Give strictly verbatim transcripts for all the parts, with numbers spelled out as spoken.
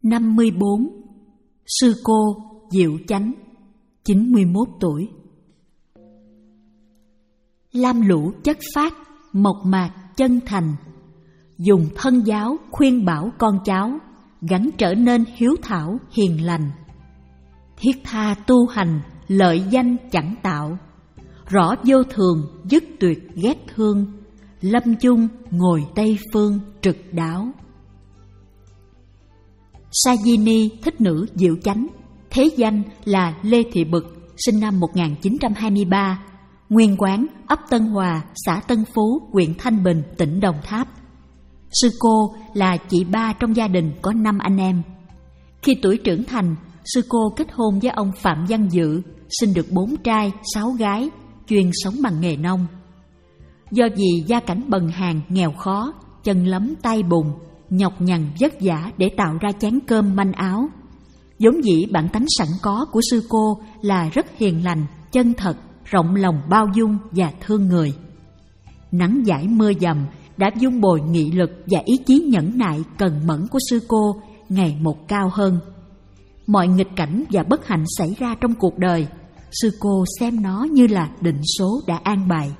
năm mươi bốn. Sư cô Diệu Chánh, chín mươi mốt tuổi. Lam lũ chất phác, mộc mạc chân thành, dùng thân giáo khuyên bảo con cháu, gắn trở nên hiếu thảo hiền lành. Thiết tha tu hành, lợi danh chẳng tạo, rõ vô thường dứt tuyệt ghét thương, lâm chung ngồi Tây Phương trực đáo. Sajini thích nữ Diệu Chánh, thế danh là Lê Thị Bực, sinh năm một nghìn chín trăm hai mươi ba, nguyên quán ấp Tân Hòa, xã Tân Phú, huyện Thanh Bình, tỉnh Đồng Tháp. Sư cô là chị ba trong gia đình có năm anh em. Khi tuổi trưởng thành, sư cô kết hôn với ông Phạm Văn Dự, sinh được bốn trai, sáu gái, chuyên sống bằng nghề nông. Do vì gia cảnh bần hàn, nghèo khó, chân lấm tay bùn, nhọc nhằn vất vả để tạo ra chén cơm manh áo. Vốn dĩ bản tánh sẵn có của sư cô là rất hiền lành, chân thật, rộng lòng bao dung và thương người. Nắng dãi mưa dầm đã dung bồi nghị lực và ý chí nhẫn nại cần mẫn của sư cô ngày một cao hơn. Mọi nghịch cảnh và bất hạnh xảy ra trong cuộc đời, sư cô xem nó như là định số đã an bài.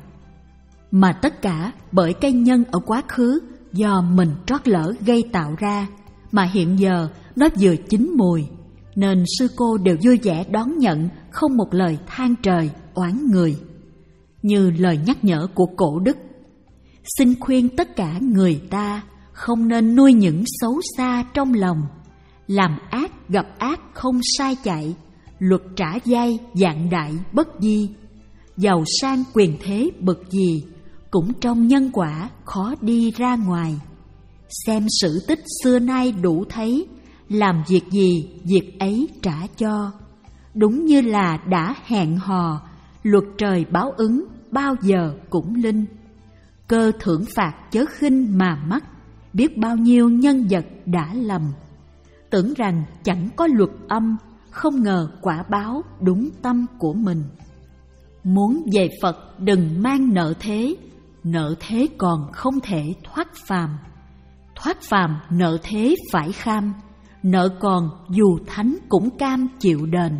Mà tất cả bởi cái nhân ở quá khứ do mình trót lỡ gây tạo ra, mà hiện giờ nó vừa chín mùi, nên sư cô đều vui vẻ đón nhận, không một lời than trời, oán người. Như lời nhắc nhở của cổ đức: xin khuyên tất cả người ta không nên nuôi những xấu xa trong lòng, làm ác gặp ác không sai chạy, luật trả dai dạng đại bất di, giàu sang quyền thế bậc gì, cũng trong nhân quả khó đi ra ngoài. Xem sự tích xưa nay đủ thấy, làm việc gì việc ấy trả cho. Đúng như là đã hẹn hò, luật trời báo ứng bao giờ cũng linh. Cơ thưởng phạt chớ khinh mà mắc, biết bao nhiêu nhân vật đã lầm. Tưởng rằng chẳng có luật âm, không ngờ quả báo đúng tâm của mình. Muốn về Phật đừng mang nợ thế, nợ thế còn không thể thoát phàm. Thoát phàm nợ thế phải kham, nợ còn dù thánh cũng cam chịu đền.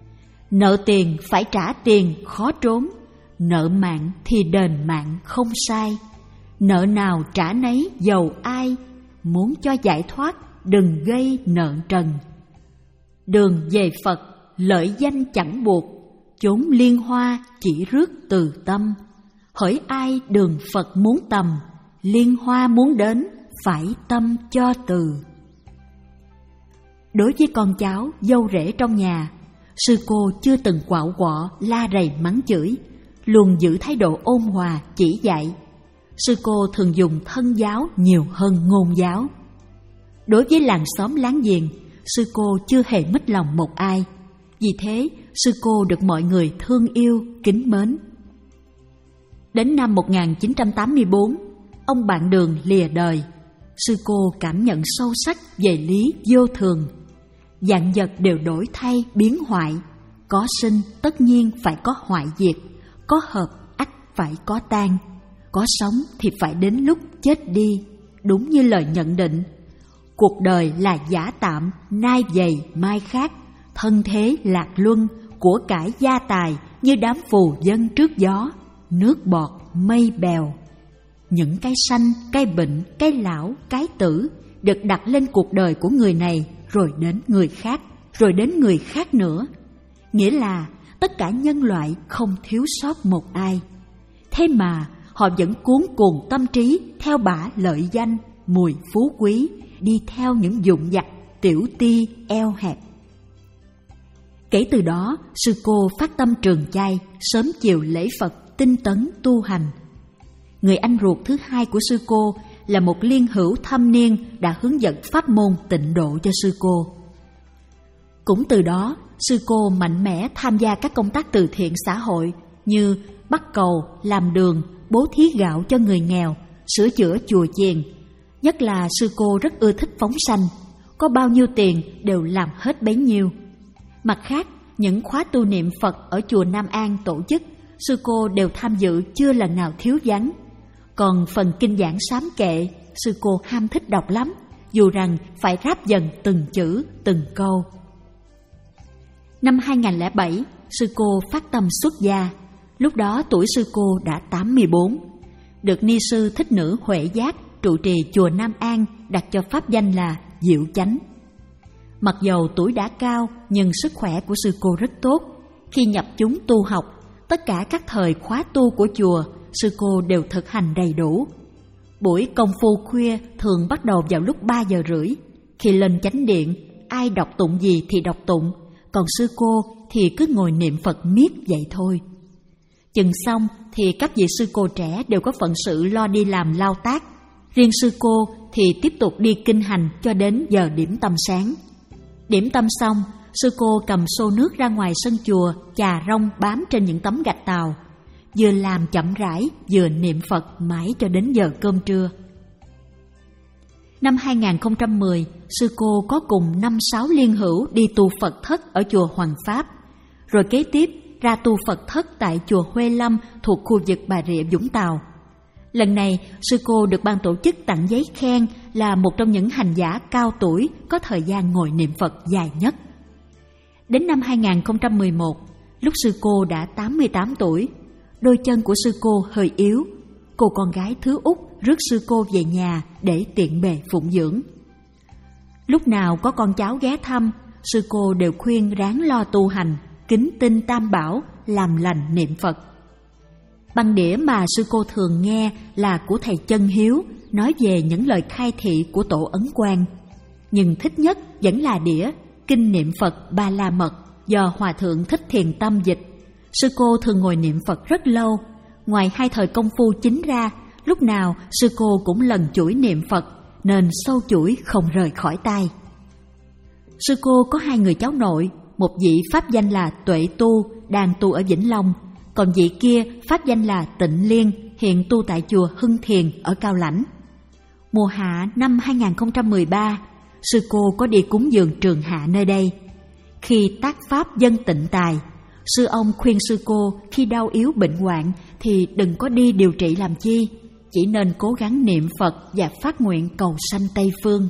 Nợ tiền phải trả tiền khó trốn, nợ mạng thì đền mạng không sai. Nợ nào trả nấy dầu ai, muốn cho giải thoát đừng gây nợ trần. Đường về Phật lợi danh chẳng buộc, chốn liên hoa chỉ rước từ tâm. Hỡi ai đường Phật muốn tầm, liên hoa muốn đến phải tâm cho từ. Đối với con cháu, dâu rể trong nhà, sư cô chưa từng quạo quọ, la rầy mắng chửi, luôn giữ thái độ ôn hòa chỉ dạy. Sư cô thường dùng thân giáo nhiều hơn ngôn giáo. Đối với làng xóm láng giềng, sư cô chưa hề mất lòng một ai. Vì thế, sư cô được mọi người thương yêu, kính mến. Đến năm một nghìn chín trăm tám mươi bốn, ông bạn Đường lìa đời. Sư cô cảm nhận sâu sắc về lý vô thường. Vạn vật đều đổi thay, biến hoại. Có sinh tất nhiên phải có hoại diệt, có hợp ắt phải có tan, có sống thì phải đến lúc chết đi. Đúng như lời nhận định, cuộc đời là giả tạm, nay vầy mai khác, thân thế lạc luân, của cải gia tài như đám phù dân trước gió, nước bọt mây bèo. Những cái sanh, cái bệnh, cái lão, cái tử được đặt lên cuộc đời của người này, rồi đến người khác, rồi đến người khác nữa. Nghĩa là tất cả nhân loại không thiếu sót một ai. Thế mà họ vẫn cuống cuồng tâm trí theo bả lợi danh, mùi phú quý, đi theo những dụng vặt, tiểu ti, eo hẹp. Kể từ đó, sư cô phát tâm trường chay, sớm chiều lễ Phật, tinh tấn tu hành. Người anh ruột thứ hai của sư cô là một liên hữu thâm niên đã hướng dẫn pháp môn tịnh độ cho sư cô. Cũng từ đó, sư cô mạnh mẽ tham gia các công tác từ thiện xã hội như bắt cầu, làm đường, bố thí gạo cho người nghèo, sửa chữa chùa chiền. Nhất là sư cô rất ưa thích phóng sanh, có bao nhiêu tiền đều làm hết bấy nhiêu. Mặt khác, những khóa tu niệm Phật ở chùa Nam An tổ chức, sư cô đều tham dự chưa lần nào thiếu vắng. Còn phần kinh giảng sám kệ, sư cô ham thích đọc lắm, dù rằng phải ráp dần từng chữ, từng câu. Năm hai không không bảy, sư cô phát tâm xuất gia. Lúc đó tuổi sư cô đã tám mươi bốn. Được ni sư Thích Nữ Huệ Giác trụ trì chùa Nam An đặt cho pháp danh là Diệu Chánh. Mặc dầu tuổi đã cao nhưng sức khỏe của sư cô rất tốt. Khi nhập chúng tu học, tất cả các thời khóa tu của chùa, sư cô đều thực hành đầy đủ. Buổi công phu khuya thường bắt đầu vào lúc ba giờ rưỡi. Khi lên chánh điện, ai đọc tụng gì thì đọc tụng, còn sư cô thì cứ ngồi niệm Phật miết vậy thôi. Chừng xong thì các vị sư cô trẻ đều có phận sự lo đi làm lao tác. Riêng sư cô thì tiếp tục đi kinh hành cho đến giờ điểm tâm sáng. Điểm tâm xong, sư cô cầm xô nước ra ngoài sân chùa, chà rong bám trên những tấm gạch tàu. Vừa làm chậm rãi, vừa niệm Phật mãi cho đến giờ cơm trưa. Năm hai không một không, sư cô có cùng năm sáu liên hữu đi tu Phật thất ở chùa Hoàng Pháp. Rồi kế tiếp ra tu Phật thất tại chùa Huê Lâm thuộc khu vực Bà Rịa Vũng Tàu. Lần này, sư cô được ban tổ chức tặng giấy khen là một trong những hành giả cao tuổi có thời gian ngồi niệm Phật dài nhất. Đến năm hai không một một, lúc sư cô đã tám mươi tám tuổi, đôi chân của sư cô hơi yếu. Cô con gái thứ út rước sư cô về nhà để tiện bề phụng dưỡng. Lúc nào có con cháu ghé thăm, sư cô đều khuyên ráng lo tu hành, kính tinh Tam Bảo, làm lành niệm Phật. Băng đĩa mà sư cô thường nghe là của thầy Chân Hiếu, nói về những lời khai thị của tổ Ấn Quang. Nhưng thích nhất vẫn là đĩa Kinh Niệm Phật Ba La Mật do Hòa Thượng Thích Thiền Tâm dịch. Sư cô thường ngồi niệm Phật rất lâu. Ngoài hai thời công phu chính ra, lúc nào sư cô cũng lần chuỗi niệm Phật, nên sâu chuỗi không rời khỏi tay. Sư cô có hai người cháu nội, một vị pháp danh là Tuệ Tu, đang tu ở Vĩnh Long, còn vị kia pháp danh là Tịnh Liên, hiện tu tại chùa Hưng Thiền ở Cao Lãnh. Mùa hạ năm hai không một ba, sư cô có đi cúng dường Trường Hạ nơi đây. Khi tác pháp dân tịnh tài, sư ông khuyên sư cô khi đau yếu bệnh hoạn thì đừng có đi điều trị làm chi, chỉ nên cố gắng niệm Phật và phát nguyện cầu sanh Tây Phương.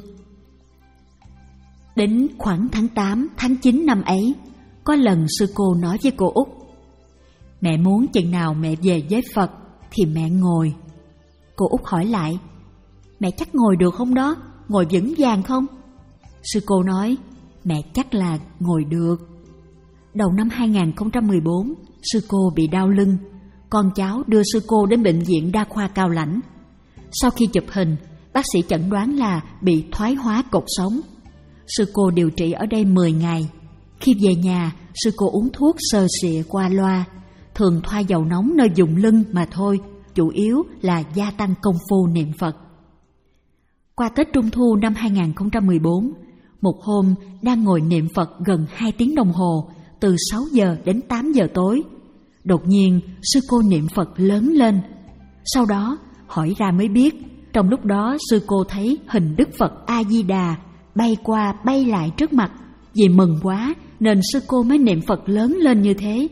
Đến khoảng tháng tám, tháng chín năm ấy, có lần sư cô nói với cô út: "Mẹ muốn chừng nào mẹ về với Phật thì mẹ ngồi." Cô út hỏi lại: "Mẹ chắc ngồi được không đó? Ngồi vững vàng không?" Sư cô nói: "Mẹ chắc là ngồi được." Đầu năm hai không một bốn, sư cô bị đau lưng. Con cháu đưa sư cô đến bệnh viện đa khoa Cao Lãnh. Sau khi chụp hình, bác sĩ chẩn đoán là bị thoái hóa cột sống. Sư cô điều trị ở đây mười ngày. Khi về nhà, sư cô uống thuốc sơ xịa qua loa, thường thoa dầu nóng nơi vùng lưng mà thôi, chủ yếu là gia tăng công phu niệm Phật. Qua Tết Trung Thu năm hai không một bốn, một hôm đang ngồi niệm Phật gần hai tiếng đồng hồ, từ sáu giờ đến tám giờ tối. Đột nhiên sư cô niệm Phật lớn lên. Sau đó hỏi ra mới biết, trong lúc đó sư cô thấy hình Đức Phật A-di-đà bay qua bay lại trước mặt. Vì mừng quá nên sư cô mới niệm Phật lớn lên như thế.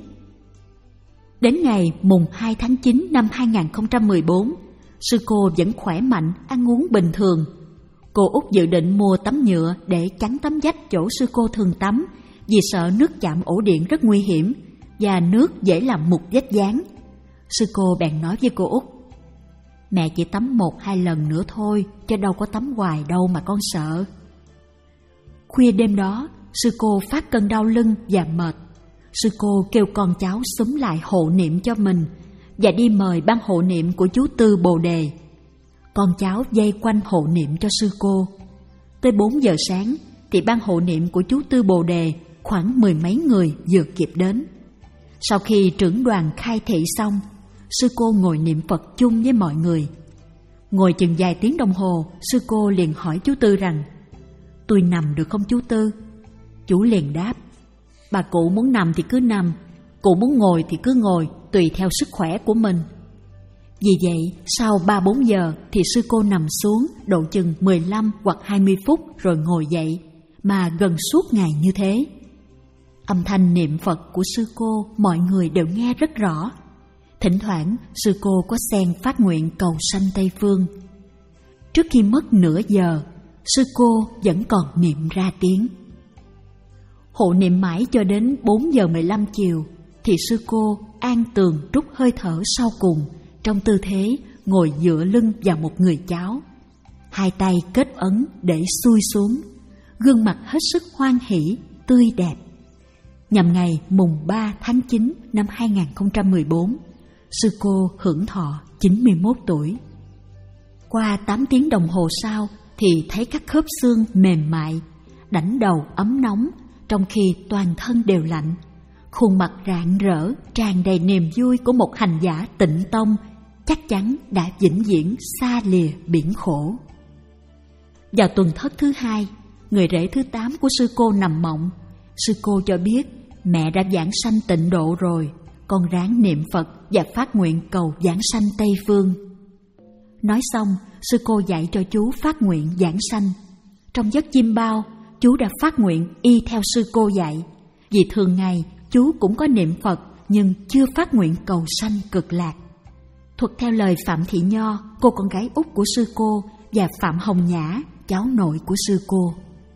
Đến ngày mùng hai tháng chín năm hai không một bốn, sư cô vẫn khỏe mạnh, ăn uống bình thường. Cô út dự định mua tấm nhựa để chắn tấm vách chỗ sư cô thường tắm, vì sợ nước chạm ổ điện rất nguy hiểm và nước dễ làm mục vết dán. Sư cô bèn nói với cô út: "Mẹ chỉ tắm một hai lần nữa thôi, chứ đâu có tắm hoài đâu mà con sợ." Khuya đêm đó, sư cô phát cơn đau lưng và mệt. Sư cô kêu con cháu xúm lại hộ niệm cho mình và đi mời ban hộ niệm của chú Tư Bồ Đề. Con cháu vây quanh hộ niệm cho sư cô. Tới bốn giờ sáng thì ban hộ niệm của chú Tư Bồ Đề khoảng mười mấy người vừa kịp đến. Sau khi trưởng đoàn khai thị xong, sư cô ngồi niệm Phật chung với mọi người. Ngồi chừng vài tiếng đồng hồ, sư cô liền hỏi chú Tư rằng: "Tôi nằm được không chú Tư?" Chú liền đáp: "Bà cụ muốn nằm thì cứ nằm, cụ muốn ngồi thì cứ ngồi, tùy theo sức khỏe của mình." Vì vậy, sau ba bốn giờ thì sư cô nằm xuống độ chừng mười lăm hoặc hai mươi phút rồi ngồi dậy, mà gần suốt ngày như thế. Âm thanh niệm Phật của sư cô mọi người đều nghe rất rõ. Thỉnh thoảng sư cô có xen phát nguyện cầu sanh Tây Phương. Trước khi mất nửa giờ, sư cô vẫn còn niệm ra tiếng. Hộ niệm mãi cho đến bốn giờ mười lăm chiều, thì sư cô an tường trút hơi thở sau cùng trong tư thế ngồi dựa lưng vào một người cháu, hai tay kết ấn để xuôi xuống, gương mặt hết sức hoan hỷ, tươi đẹp. Nhằm ngày mùng ba tháng chín năm hai nghìn không trăm mười bốn, sư cô hưởng thọ chín mươi mốt tuổi. Qua tám tiếng đồng hồ sau thì thấy các khớp xương mềm mại, đảnh đầu ấm nóng, trong khi toàn thân đều lạnh. Khuôn mặt rạng rỡ, tràn đầy niềm vui của một hành giả tịnh tông, chắc chắn đã vĩnh viễn xa lìa biển khổ. Vào tuần thất thứ hai, người rể thứ tám của sư cô nằm mộng. Sư cô cho biết mẹ đã vãng sanh tịnh độ rồi, con ráng niệm Phật và phát nguyện cầu vãng sanh Tây Phương. Nói xong, sư cô dạy cho chú phát nguyện vãng sanh. Trong giấc chiêm bao, chú đã phát nguyện y theo sư cô dạy. Vì thường ngày chú cũng có niệm Phật nhưng chưa phát nguyện cầu sanh cực lạc. Thuật theo lời Phạm Thị Nho, cô con gái út của sư cô, và Phạm Hồng Nhã, cháu nội của sư cô.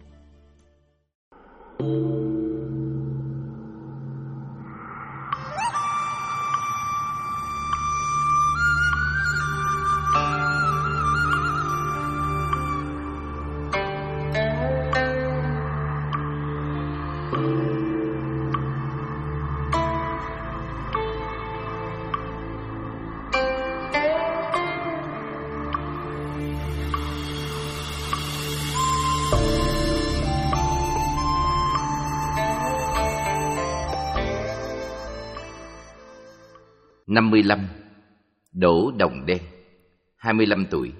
năm mươi lăm. Đỗ Đồng Đen, hai mươi lăm tuổi.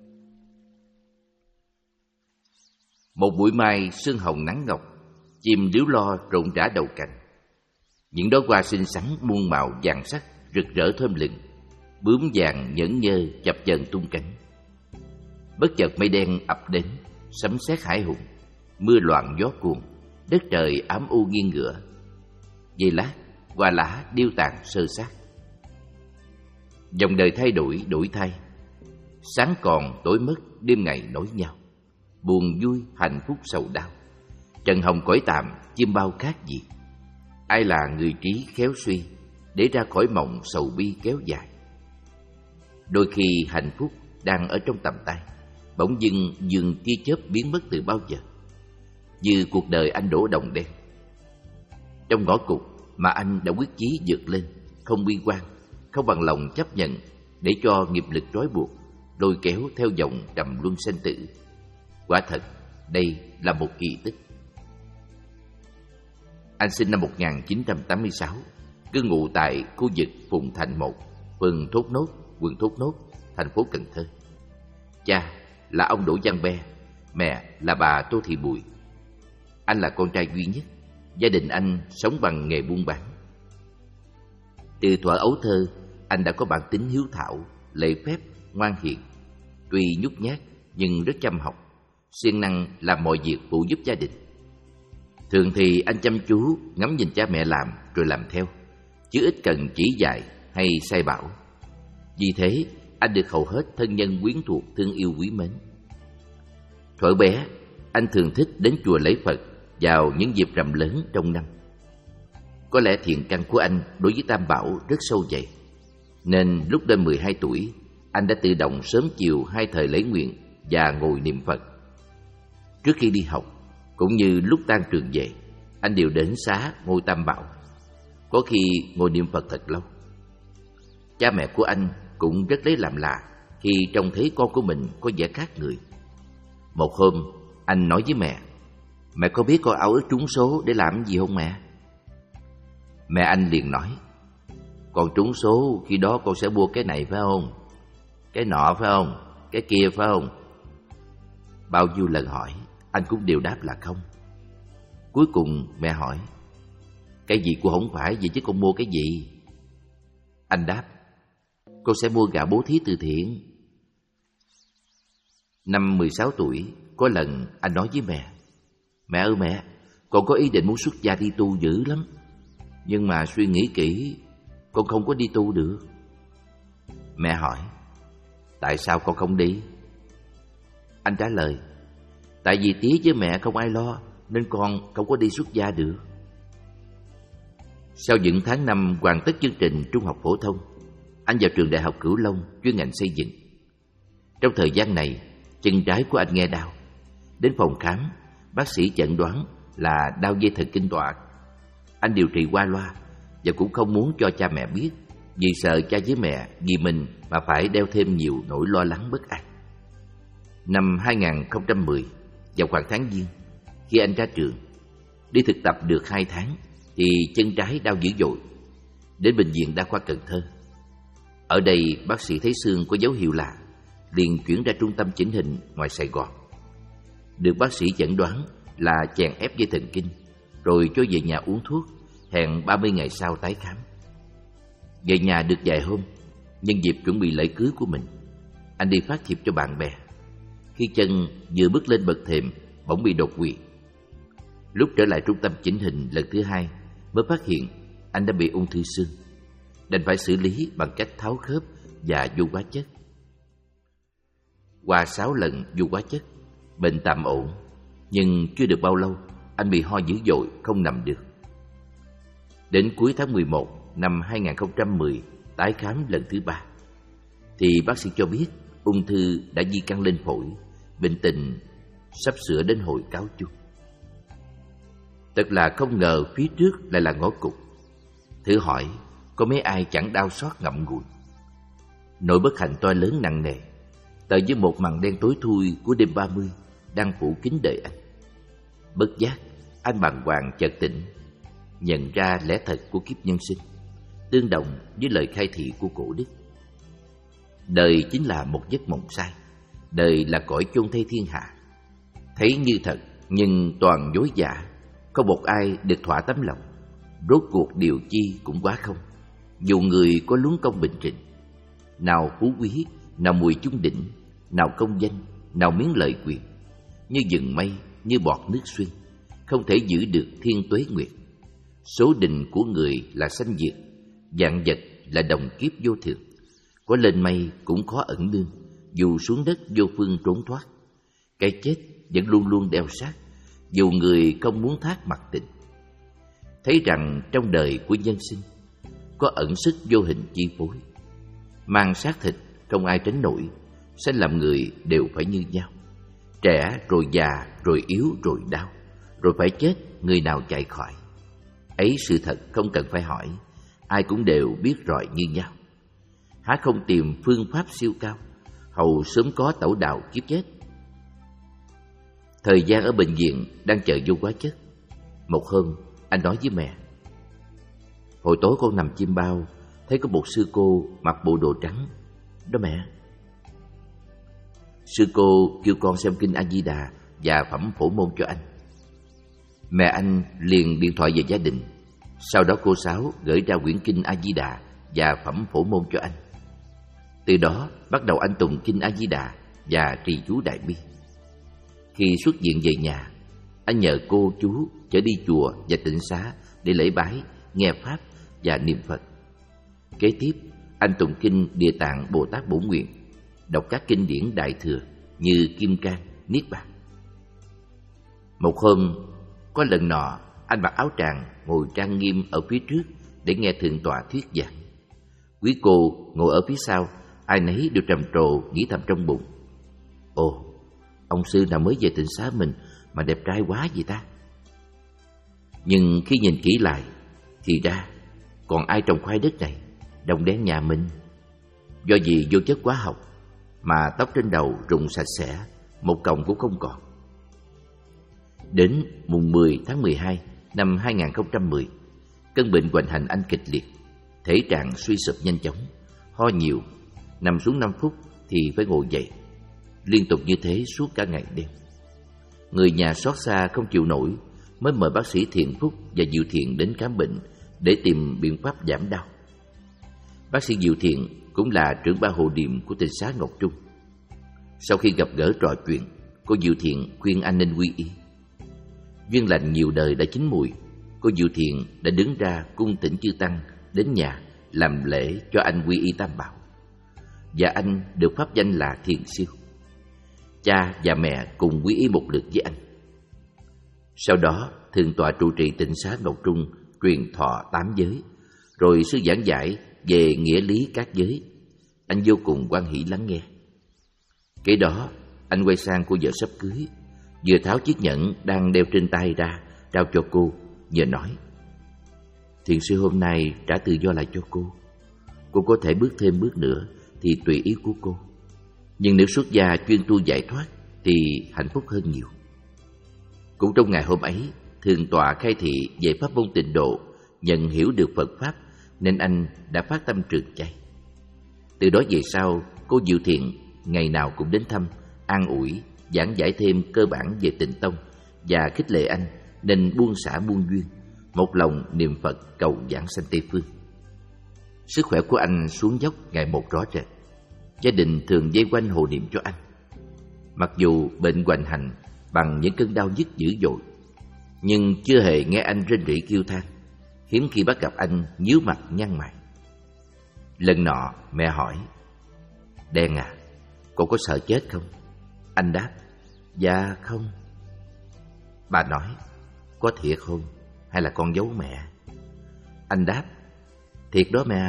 Một buổi mai sương hồng nắng ngọc, chim líu lo rộn rã đầu cành. Những đóa hoa xinh xắn muôn màu vàng sắc rực rỡ thơm lừng, bướm vàng nhẫn nhơ chập chờn tung cánh. Bất chợt mây đen ập đến, sấm sét hãi hùng, mưa loạn gió cuồn, đất trời ám u nghiêng ngửa. Giây lát, hoa lá điêu tàn sơ sát. Dòng đời thay đổi đổi thay, sáng còn tối mất, đêm ngày nối nhau, buồn vui hạnh phúc sầu đau. Trần hồng cõi tạm, chim bao khác gì. Ai là người trí khéo suy, để ra khỏi mộng sầu bi kéo dài. Đôi khi hạnh phúc đang ở trong tầm tay, bỗng dưng dường tia chớp biến mất từ bao giờ. Như cuộc đời anh Đỗ Đồng Đen. Trong ngõ cụt mà anh đã quyết chí vượt lên, không bi quan, không bằng lòng chấp nhận, để cho nghiệp lực trói buộc, lôi kéo theo dòng trầm luân sinh tử. Quả thật, đây là một kỳ tích. Anh sinh năm một nghìn chín trăm tám mươi sáu, cư ngụ tại khu vực Phùng Thành một, phường Thốt Nốt, quận Thốt Nốt, thành phố Cần Thơ. Cha là ông Đỗ Văn Be, mẹ là bà Tô Thị Bùi. Anh là con trai duy nhất, gia đình anh sống bằng nghề buôn bán. Từ thuở ấu thơ, anh đã có bản tính hiếu thảo, lễ phép, ngoan hiền. Tuy nhút nhát nhưng rất chăm học, siêng năng làm mọi việc phụ giúp gia đình. Thường thì anh chăm chú ngắm nhìn cha mẹ làm rồi làm theo, chứ ít cần chỉ dạy hay sai bảo. Vì thế, anh được hầu hết thân nhân quyến thuộc thương yêu quý mến. Thuở bé, anh thường thích đến chùa lễ Phật vào những dịp rằm lớn trong năm. Có lẽ thiện căn của anh đối với Tam Bảo rất sâu dày, nên lúc đến mười hai tuổi, anh đã tự động sớm chiều hai thời lễ nguyện và ngồi niệm Phật. Trước khi đi học, cũng như lúc tan trường về, anh đều đến xá ngôi Tam Bảo, có khi ngồi niệm Phật thật lâu. Cha mẹ của anh cũng rất lấy làm lạ khi trông thấy con của mình có vẻ khác người. Một hôm, anh nói với mẹ: "Mẹ có biết con ao ước trúng số để làm gì không mẹ?" Mẹ anh liền nói: "Con trúng số, khi đó con sẽ mua cái này phải không? Cái nọ phải không? Cái kia phải không?" Bao nhiêu lần hỏi, anh cũng đều đáp là không. Cuối cùng mẹ hỏi: "Cái gì cũng không phải vậy chứ con mua cái gì?" Anh đáp: "Con sẽ mua gạo bố thí từ thiện." Năm mười sáu tuổi, có lần anh nói với mẹ: "Mẹ ơi mẹ, con có ý định muốn xuất gia đi tu dữ lắm. Nhưng mà suy nghĩ kỹ, con không có đi tu được." Mẹ hỏi: "Tại sao con không đi?" Anh trả lời: Tại vì tía với mẹ không ai lo nên con không có đi xuất gia được. Sau những tháng năm hoàn tất chương trình trung học phổ thông, anh vào trường Đại học Cửu Long chuyên ngành xây dựng. Trong thời gian này, chân trái của anh nghe đau. Đến phòng khám, bác sĩ chẩn đoán là đau dây thần kinh tọa. Anh điều trị qua loa và cũng không muốn cho cha mẹ biết, vì sợ cha với mẹ vì mình mà phải đeo thêm nhiều nỗi lo lắng bất an. Năm hai không một không, vào khoảng tháng Giêng, khi anh ra trường, đi thực tập được hai tháng thì chân trái đau dữ dội. Đến bệnh viện Đa khoa Cần Thơ. Ở đây bác sĩ thấy xương có dấu hiệu lạ, liền chuyển ra trung tâm chỉnh hình ngoài Sài Gòn. Được bác sĩ chẩn đoán là chèn ép dây thần kinh, rồi cho về nhà uống thuốc, hẹn ba mươi ngày sau tái khám. Về nhà được vài hôm, nhân dịp chuẩn bị lễ cưới của mình, anh đi phát thiệp cho bạn bè. Khi chân vừa bước lên bậc thềm, bỗng bị đột quỵ. Lúc trở lại trung tâm chỉnh hình lần thứ hai, mới phát hiện anh đã bị ung thư xương, đành phải xử lý bằng cách tháo khớp và vô hóa chất. Qua sáu lần vô hóa chất, bệnh tạm ổn, nhưng chưa được bao lâu, anh bị ho dữ dội, không nằm được. Đến cuối tháng mười một năm hai không một không, tái khám lần thứ ba, thì bác sĩ cho biết ung thư đã di căn lên phổi, bệnh tình sắp sửa đến hồi cáo chung. Thật là không ngờ phía trước lại là ngõ cụt. Thử hỏi, có mấy ai chẳng đau xót ngậm ngùi. Nỗi bất hạnh to lớn nặng nề, tờ với một màn đen tối thui của đêm ba mươi đang phủ kín đời anh. Bất giác, anh bàng hoàng chợt tỉnh, nhận ra lẽ thật của kiếp nhân sinh, tương đồng với lời khai thị của cổ đức. Đời chính là một giấc mộng sai, đời là cõi chôn thay thiên hạ. Thấy như thật nhưng toàn dối giả, không một ai được thỏa tấm lòng. Rốt cuộc điều chi cũng quá không, dù người có luống công bình trình. Nào phú quý, nào mùi chung đỉnh, nào công danh, nào miếng lợi quyền. Như rừng mây, như bọt nước xuyên, không thể giữ được thiên tuế nguyệt. Số định của người là sanh diệt, vạn vật là đồng kiếp vô thường. Có lên mây cũng khó ẩn nương, dù xuống đất vô phương trốn thoát. Cái chết vẫn luôn luôn đeo sát, dù người không muốn thác mặt tình. Thấy rằng trong đời của nhân sinh có ẩn sức vô hình chi phối. Mang xác thịt không ai tránh nổi, sanh làm người đều phải như nhau. Trẻ rồi già, rồi yếu rồi đau, rồi phải chết, người nào chạy khỏi. Ấy sự thật không cần phải hỏi, ai cũng đều biết rọi như nhau. Há không tìm phương pháp siêu cao, hầu sớm có tẩu đạo kiếp chết. Thời gian ở bệnh viện đang chờ vô hóa chất. Một hôm anh nói với mẹ: hồi tối con nằm chim bao, thấy có một sư cô mặc bộ đồ trắng đó mẹ. Sư cô kêu con xem kinh A Di Đà và phẩm phổ môn cho anh. Mẹ anh liền điện thoại về gia đình. Sau đó cô Sáu gửi ra quyển kinh A Di Đà và phẩm phổ môn cho anh. Từ đó bắt đầu anh tụng kinh A Di Đà và trì chú Đại Bi. Khi xuất viện về nhà, anh nhờ cô chú chở đi chùa và tịnh xá để lễ bái, nghe pháp và niệm Phật. Kế tiếp, anh tụng kinh Địa Tạng Bồ Tát Bổn Nguyện, đọc các kinh điển Đại Thừa như Kim Cang, Niết Bàn. Một hôm, có lần nọ, anh mặc áo tràng ngồi trang nghiêm ở phía trước để nghe thượng tọa thuyết giảng. Quý cô ngồi ở phía sau, ai nấy đều trầm trồ nghĩ thầm trong bụng: ồ, ông sư nào mới về tịnh xá mình mà đẹp trai quá vậy ta. Nhưng khi nhìn kỹ lại, thì ra còn ai trồng khoai đất này, đồng đen nhà mình. Do vì vô chất hóa học mà tóc trên đầu rụng sạch sẽ, một cọng cũng không còn. Đến mùng mười tháng mười hai năm hai không một không, cơn bệnh hoành hành anh kịch liệt, thể trạng suy sụp nhanh chóng, ho nhiều, nằm xuống năm phút thì phải ngồi dậy, liên tục như thế suốt cả ngày đêm. Người nhà xót xa không chịu nổi, mới mời bác sĩ Thiện Phúc và Diệu Thiện đến khám bệnh để tìm biện pháp giảm đau. Bác sĩ Diệu Thiện cũng là trưởng ban hộ niệm của tịnh xá Ngọc Trung. Sau khi gặp gỡ trò chuyện, cô Diệu Thiện khuyên anh nên quy y. Duyên lành nhiều đời đã chín mùi, cô Diệu Thiện đã đứng ra cung tĩnh chư tăng đến nhà làm lễ cho anh quy y Tam Bảo, và anh được pháp danh là Thiện Siêu. cha và mẹ cùng quy y một lượt với anh. Sau đó, thượng tọa trụ trì tịnh xá Ngọc Trung truyền thọ tám giới, rồi sư giảng giải về nghĩa lý các giới. Anh vô cùng hoan hỷ lắng nghe. Kế đó, anh quay sang cô vợ sắp cưới, vừa tháo chiếc nhẫn đang đeo trên tay ra, trao cho cô, vừa nói: Thiền sư hôm nay trả tự do lại cho cô. Cô có thể bước thêm bước nữa thì tùy ý của cô. Nhưng nếu xuất gia chuyên tu giải thoát thì hạnh phúc hơn nhiều. Cũng trong ngày hôm ấy, thượng tọa khai thị về pháp môn tịnh độ, nhận hiểu được Phật Pháp, nên anh đã phát tâm trường chay. Từ đó về sau, cô Diệu Thiện ngày nào cũng đến thăm, an ủi, giảng giải thêm cơ bản về tịnh tông và khích lệ anh nên buông xả buông duyên, một lòng niệm Phật cầu giảng sanh Tây Phương. Sức khỏe của anh xuống dốc ngày một rõ rệt. Gia đình thường dây quanh hộ niệm cho anh. Mặc dù bệnh hoành hành bằng những cơn đau nhức dữ dội, nhưng chưa hề nghe anh rên rỉ kêu than. Hiếm khi bắt gặp anh nhíu mặt nhăn mày. Lần nọ mẹ hỏi: Đen à, cô có sợ chết không? Anh đáp: Dạ không. Bà nói: Có thiệt không? Hay là con giấu mẹ? Anh đáp: Thiệt đó mẹ.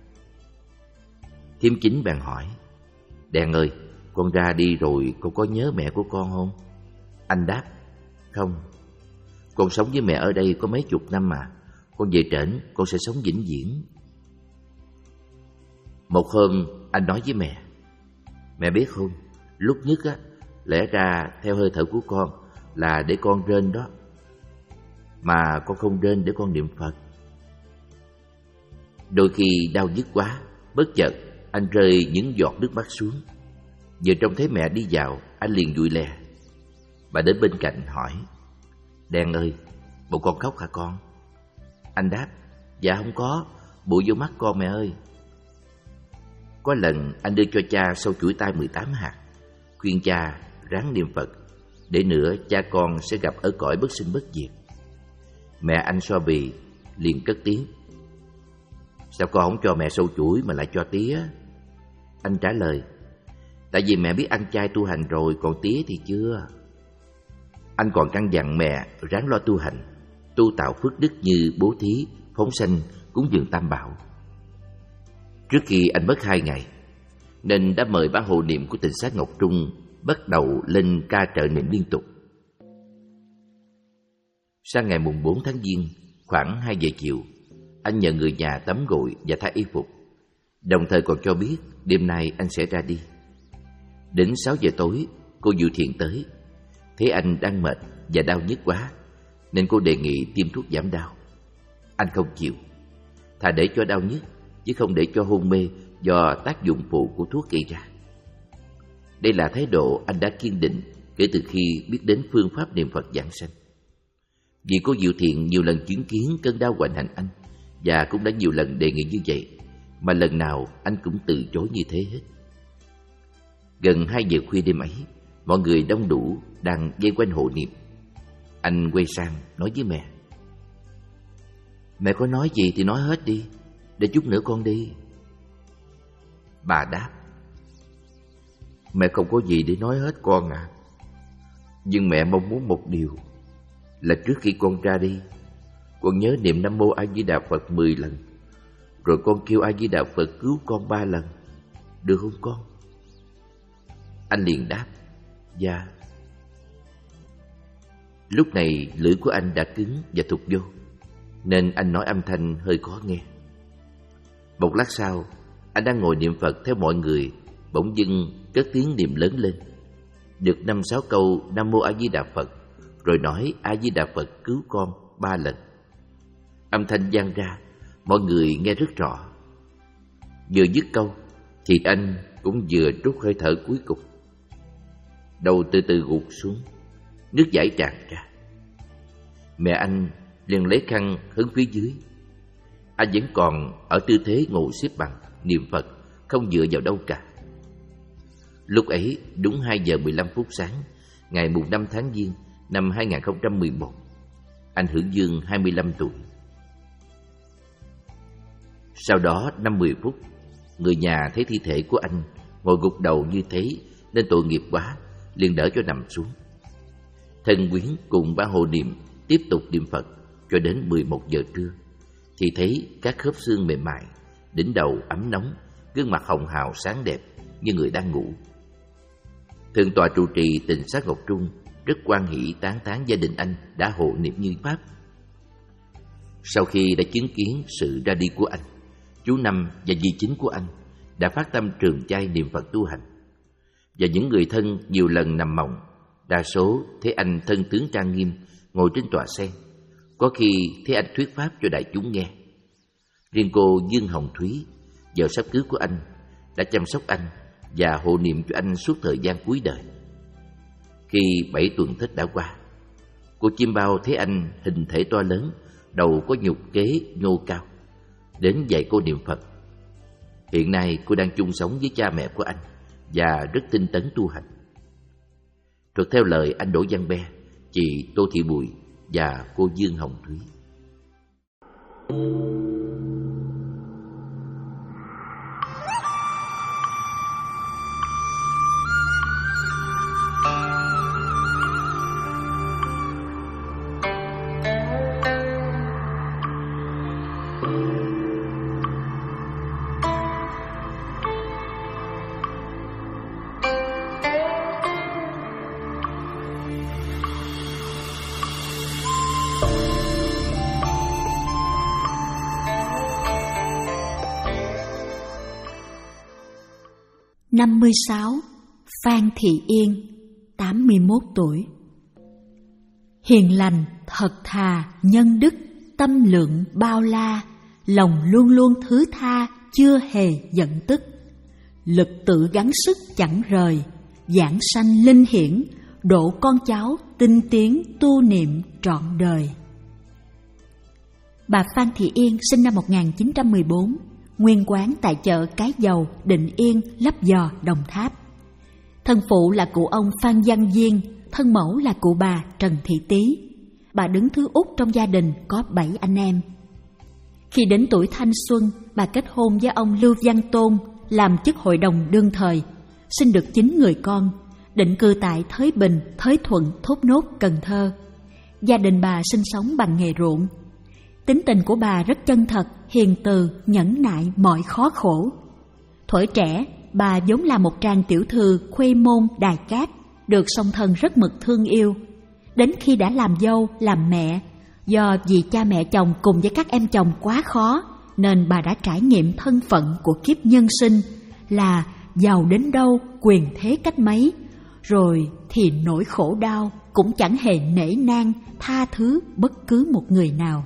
Thiêm Chính bèn hỏi: Đen ơi, con ra đi rồi cô có nhớ mẹ của con không? Anh đáp: Không. Con sống với mẹ ở đây có mấy chục năm mà. Con về trển con sẽ sống vĩnh viễn. Một hôm anh nói với mẹ: Mẹ biết không, lúc nhất á, lẽ ra theo hơi thở của con là để con rên đó, mà con không rên để con niệm Phật. Đôi khi đau nhức quá, bất chợt anh rơi những giọt nước mắt xuống. Vừa trông thấy mẹ đi vào, anh liền dụi lè. Bà đến bên cạnh hỏi: Đen ơi, bộ con khóc hả con? Anh đáp: Dạ không có, bụi vô mắt con mẹ ơi. Có lần anh đưa cho cha sâu chuỗi tay mười tám hạt, khuyên cha ráng niệm Phật, để nữa cha con sẽ gặp ở cõi bất sinh bất diệt. Mẹ anh so bì liền cất tiếng: Sao con không cho mẹ sâu chuỗi mà lại cho tía? Anh trả lời: Tại vì mẹ biết ăn chay tu hành rồi, còn tía thì chưa. Anh còn căn dặn mẹ ráng lo tu hành, tu tạo phước đức như bố thí, phóng sanh, cúng dường tam bảo. Trước khi anh mất hai ngày, nên đã mời ban hộ niệm của tịnh xá Ngọc Trung bắt đầu lên ca trợ niệm liên tục. Sang ngày mùng bốn tháng Giêng, khoảng hai giờ chiều, anh nhờ người nhà tắm gội và thay y phục, đồng thời còn cho biết đêm nay anh sẽ ra đi. Đến sáu giờ tối, cô Diệu Thiện tới. Thấy anh đang mệt và đau nhức quá, nên cô đề nghị tiêm thuốc giảm đau. Anh không chịu, thà để cho đau nhức chứ không để cho hôn mê do tác dụng phụ của thuốc gây ra. Đây là thái độ anh đã kiên định kể từ khi biết đến phương pháp niệm Phật giảng sanh. Vì cô Diệu Thiện nhiều lần chứng kiến cơn đau hoành hành anh, và cũng đã nhiều lần đề nghị như vậy, mà lần nào anh cũng từ chối như thế hết. Gần hai giờ khuya đêm ấy, mọi người đông đủ đang vây quanh hộ niệm. Anh quay sang nói với mẹ: Mẹ có nói gì thì nói hết đi, để chút nữa con đi. Bà đáp: Mẹ không có gì để nói hết con à. Nhưng mẹ mong muốn một điều, là trước khi con ra đi, con nhớ niệm Nam Mô A Di Đà Phật mười lần, rồi con kêu A Di Đà Phật cứu con ba lần, được không con? Anh liền đáp: Dạ. Lúc này lưỡi của anh đã cứng và thụt vô, nên anh nói âm thanh hơi khó nghe. Một lát sau, anh đang ngồi niệm Phật theo mọi người, bỗng dưng cất tiếng niệm lớn lên, được năm sáu câu Nam Mô A Di Đà Phật, rồi nói A Di Đà Phật cứu con ba lần. Âm thanh vang ra, mọi người nghe rất rõ. Vừa dứt câu thì anh cũng vừa trút hơi thở cuối cùng. Đầu từ từ gục xuống, nước chảy tràn ra. Mẹ anh liền lấy khăn hứng phía dưới. Anh vẫn còn ở tư thế ngồi xếp bằng niệm Phật, không dựa vào đâu cả. Lúc ấy đúng hai giờ mười lăm phút sáng, ngày mùng năm tháng Giêng năm hai nghìn không trăm mười một. Anh hưởng dương hai mươi lăm tuổi. Sau đó năm mười phút, người nhà thấy thi thể của anh ngồi gục đầu như thế nên tội nghiệp quá, liền đỡ cho nằm xuống. Thân Quyến cùng bà hộ niệm tiếp tục niệm Phật cho đến mười một giờ trưa, thì thấy các khớp xương mềm mại, đỉnh đầu ấm nóng, gương mặt hồng hào sáng đẹp như người đang ngủ. Thượng tọa trụ trì Tịnh Xá Ngọc Trung rất hoan hỷ tán thán gia đình anh đã hộ niệm như pháp. Sau khi đã chứng kiến sự ra đi của anh, chú Năm và dì chính của anh đã phát tâm trường chay niệm Phật tu hành. Và những người thân nhiều lần nằm mộng, đa số thấy anh thân tướng trang nghiêm ngồi trên tọa sen, có khi thấy anh thuyết pháp cho đại chúng nghe. Riêng cô Dương Hồng Thúy, vợ sắp cưới của anh, đã chăm sóc anh và hộ niệm cho anh suốt thời gian cuối đời. Khi bảy tuần thích đã qua, cô Chim Bao thấy anh hình thể to lớn, đầu có nhục kế nhô cao, đến dạy cô niệm Phật. Hiện nay cô đang chung sống với cha mẹ của anh và rất tinh tấn tu hành. Thuật theo lời anh Đỗ Văn Be, chị Tô Thị Bùi và cô Dương Hồng Thúy. năm mươi sáu. Phan Thị Yên, tám mươi mốt tuổi. Hiền lành, thật thà, nhân đức, tâm lượng bao la, lòng luôn luôn thứ tha, chưa hề giận tức. Lực tự gắng sức chẳng rời, giảng sanh linh hiển, độ con cháu tinh tiến tu niệm trọn đời. Bà Phan Thị Yên sinh năm một nghìn chín trăm mười bốn, nguyên quán tại chợ Cái Dầu, Định Yên, Lấp Vò, Đồng Tháp. Thân phụ là cụ ông Phan Văn Diên, thân mẫu là cụ bà Trần Thị Tý. Bà đứng thứ út trong gia đình có bảy anh em. Khi đến tuổi thanh xuân, bà kết hôn với ông Lưu Văn Tôn, làm chức hội đồng đương thời, sinh được chín người con, định cư tại Thới Bình, Thới Thuận, Thốt Nốt, Cần Thơ. Gia đình bà sinh sống bằng nghề ruộng. Tính tình của bà rất chân thật, hiền từ, nhẫn nại mọi khó khổ. Thuở trẻ, bà vốn là một trang tiểu thư Khuê Môn, Đài Cát, được song thân rất mực thương yêu. Đến khi đã làm dâu, làm mẹ, do vì cha mẹ chồng cùng với các em chồng quá khó, nên bà đã trải nghiệm thân phận của kiếp nhân sinh là giàu đến đâu, quyền thế cách mấy, rồi thì nỗi khổ đau cũng chẳng hề nể nang, tha thứ bất cứ một người nào.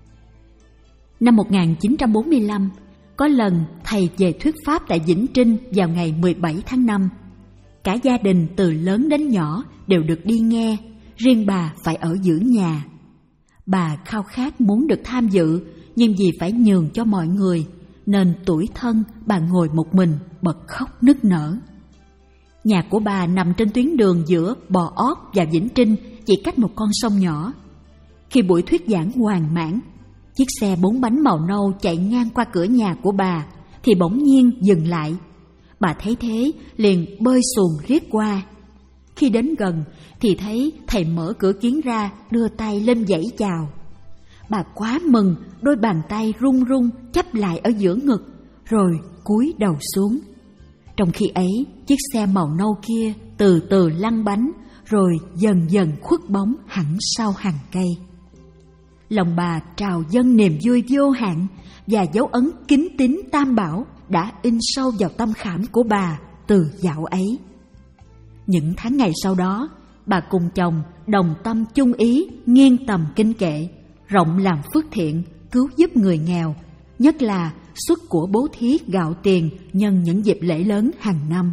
Năm một nghìn chín trăm bốn mươi lăm, có lần thầy về thuyết pháp tại Vĩnh Trinh vào ngày mười bảy tháng năm. Cả gia đình từ lớn đến nhỏ đều được đi nghe, riêng bà phải ở giữ nhà. Bà khao khát muốn được tham dự, nhưng vì phải nhường cho mọi người, nên tủi thân bà ngồi một mình bật khóc nức nở. Nhà của bà nằm trên tuyến đường giữa Bò Ót và Vĩnh Trinh, chỉ cách một con sông nhỏ. Khi buổi thuyết giảng hoàn mãn, chiếc xe bốn bánh màu nâu chạy ngang qua cửa nhà của bà thì bỗng nhiên dừng lại. Bà thấy thế liền bơi xuồng riết qua. Khi đến gần thì thấy thầy mở cửa kiến ra, đưa tay lên vẫy chào. Bà quá mừng, đôi bàn tay run run chắp lại ở giữa ngực, rồi cúi đầu xuống. Trong khi ấy, chiếc xe màu nâu kia từ từ lăn bánh, rồi dần dần khuất bóng hẳn sau hàng cây. Lòng bà trào dâng niềm vui vô hạn, và dấu ấn kính tín Tam Bảo đã in sâu vào tâm khảm của bà từ dạo ấy. Những tháng ngày sau đó, bà cùng chồng đồng tâm chung ý, nghiêng tầm kinh kệ, rộng làm phước thiện, cứu giúp người nghèo, nhất là xuất của bố thí gạo tiền nhân những dịp lễ lớn hàng năm.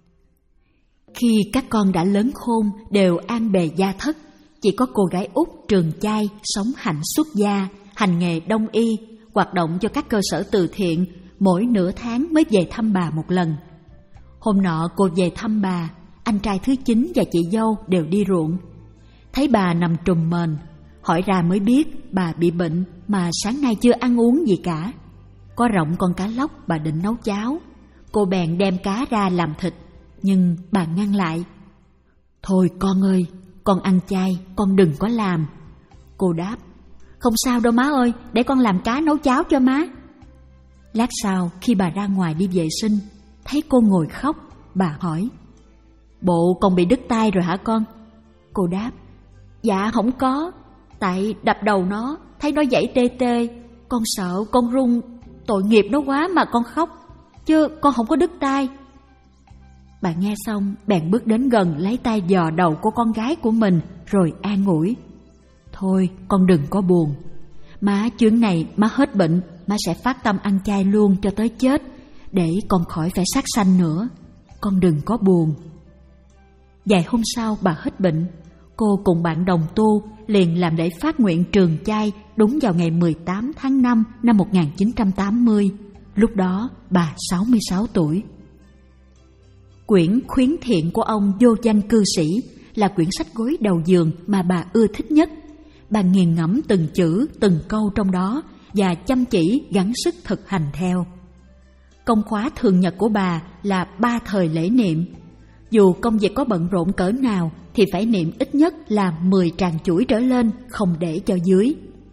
Khi các con đã lớn khôn, đều an bề gia thất, chỉ có cô gái út Trường Chai sống hạnh xuất gia, hành nghề đông y, hoạt động cho các cơ sở từ thiện, mỗi nửa tháng mới về thăm bà một lần. Hôm nọ cô về thăm bà, anh trai thứ chín và chị dâu đều đi ruộng. Thấy bà nằm trùm mền, hỏi ra mới biết bà bị bệnh mà sáng nay chưa ăn uống gì cả. Có rộng con cá lóc bà định nấu cháo, cô bèn đem cá ra làm thịt, nhưng bà ngăn lại. Thôi con ơi, con ăn chay, con đừng có làm. Cô đáp, không sao đâu má ơi, để con làm cá nấu cháo cho má. Lát sau khi bà ra ngoài đi vệ sinh, thấy cô ngồi khóc, bà hỏi, bộ con bị đứt tay rồi hả con? Cô đáp, dạ không có, tại đập đầu nó, thấy nó giãy tê tê, con sợ, con run, tội nghiệp nó quá mà con khóc, chứ con không có đứt tay. Bà nghe xong bèn bước đến gần lấy tay dò đầu của con gái của mình rồi an ủi, thôi con đừng có buồn, má chuyến này má hết bệnh, má sẽ phát tâm ăn chay luôn cho tới chết, để con khỏi phải sát sanh nữa, con đừng có buồn. Vài hôm sau bà hết bệnh, cô cùng bạn đồng tu liền làm lễ phát nguyện trường chay đúng vào ngày mười tám tháng năm năm một nghìn chín trăm tám mươi, lúc đó bà sáu mươi sáu tuổi. Quyển Khuyến Thiện của ông Vô Danh Cư Sĩ là quyển sách gối đầu giường mà bà ưa thích nhất. Bà nghiền ngẫm từng chữ, từng câu trong đó và chăm chỉ gắng sức thực hành theo. Công khóa thường nhật của bà là ba thời lễ niệm. Dù công việc có bận rộn cỡ nào thì phải niệm ít nhất là mười tràng chuỗi trở lên, không để cho dưới.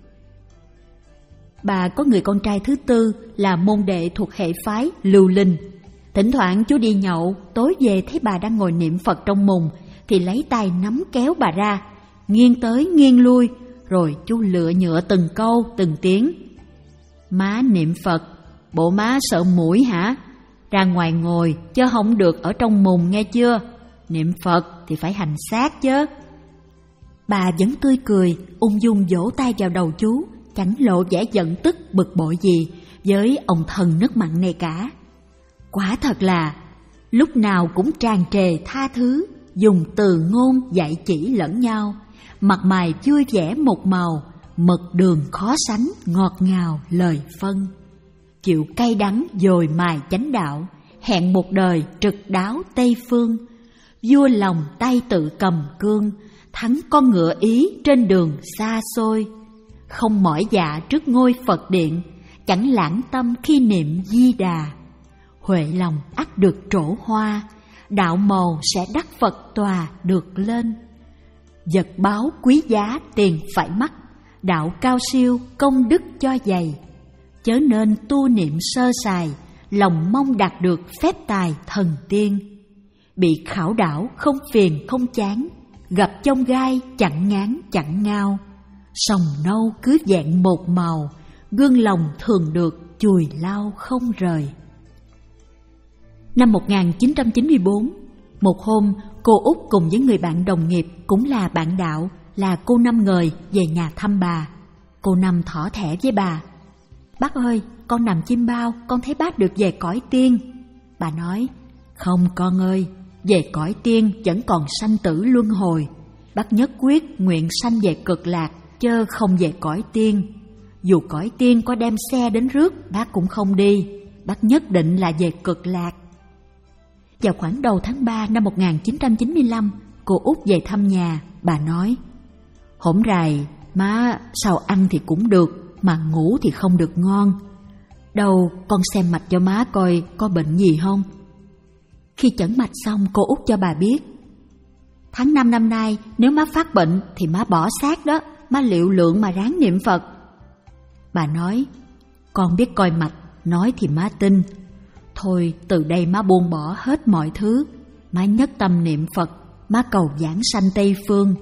Bà có người con trai thứ tư là môn đệ thuộc hệ phái Lưu Linh. Thỉnh thoảng chú đi nhậu, tối về thấy bà đang ngồi niệm Phật trong mùng thì lấy tay nắm kéo bà ra, nghiêng tới nghiêng lui, rồi chú lựa nhựa từng câu từng tiếng. Má niệm Phật, bộ má sợ mũi hả? Ra ngoài ngồi chứ không được ở trong mùng nghe chưa? Niệm Phật thì phải hành xác chứ. Bà vẫn tươi cười, ung dung vỗ tay vào đầu chú, chẳng lộ vẻ giận tức bực bội gì với ông thần nước mặn này cả. Quả thật là lúc nào cũng tràn trề tha thứ, dùng từ ngôn dạy chỉ lẫn nhau, mặt mày vui vẻ một màu, mật đường khó sánh ngọt ngào lời phân. Chịu cay đắng dồi mài chánh đạo, hẹn một đời trực đáo Tây Phương. Vua lòng tay tự cầm cương, thắng con ngựa Ý trên đường xa xôi. Không mỏi dạ trước ngôi Phật điện, chẳng lãng tâm khi niệm Di Đà. Huệ lòng ắt được trổ hoa, đạo màu sẽ đắc Phật tòa được lên. Vật báo quý giá tiền phải mắc, đạo cao siêu công đức cho dày. Chớ nên tu niệm sơ sài, lòng mong đạt được phép tài thần tiên. Bị khảo đảo không phiền không chán, gặp chông gai chẳng ngán chẳng ngao. Sòng nâu cứ vẹn một màu, gương lòng thường được chùi lau không rời. Năm một nghìn chín trăm chín mươi tư, một hôm cô Út cùng với người bạn đồng nghiệp cũng là bạn đạo là cô Năm Ngời về nhà thăm bà. Cô Năm thỏ thẻ với bà, bác ơi, con nằm chim bao, con thấy bác được về cõi tiên. Bà nói, không con ơi, về cõi tiên vẫn còn sanh tử luân hồi. Bác nhất quyết nguyện sanh về cực lạc, chớ không về cõi tiên. Dù cõi tiên có đem xe đến rước, bác cũng không đi. Bác nhất định là về cực lạc. Vào khoảng đầu tháng ba năm một nghìn chín trăm chín mươi lăm, cô Út về thăm nhà. Bà nói, hổm rày, má sao ăn thì cũng được, mà ngủ thì không được ngon. Đâu, con xem mạch cho má coi có bệnh gì không. Khi chẩn mạch xong, cô Út cho bà biết, tháng năm năm nay nếu má phát bệnh thì má bỏ xác đó, má liệu lượng mà ráng niệm Phật. Bà nói, con biết coi mạch, nói thì má tin. Thôi từ đây má buông bỏ hết mọi thứ, má nhất tâm niệm Phật, má cầu giảng sanh Tây Phương.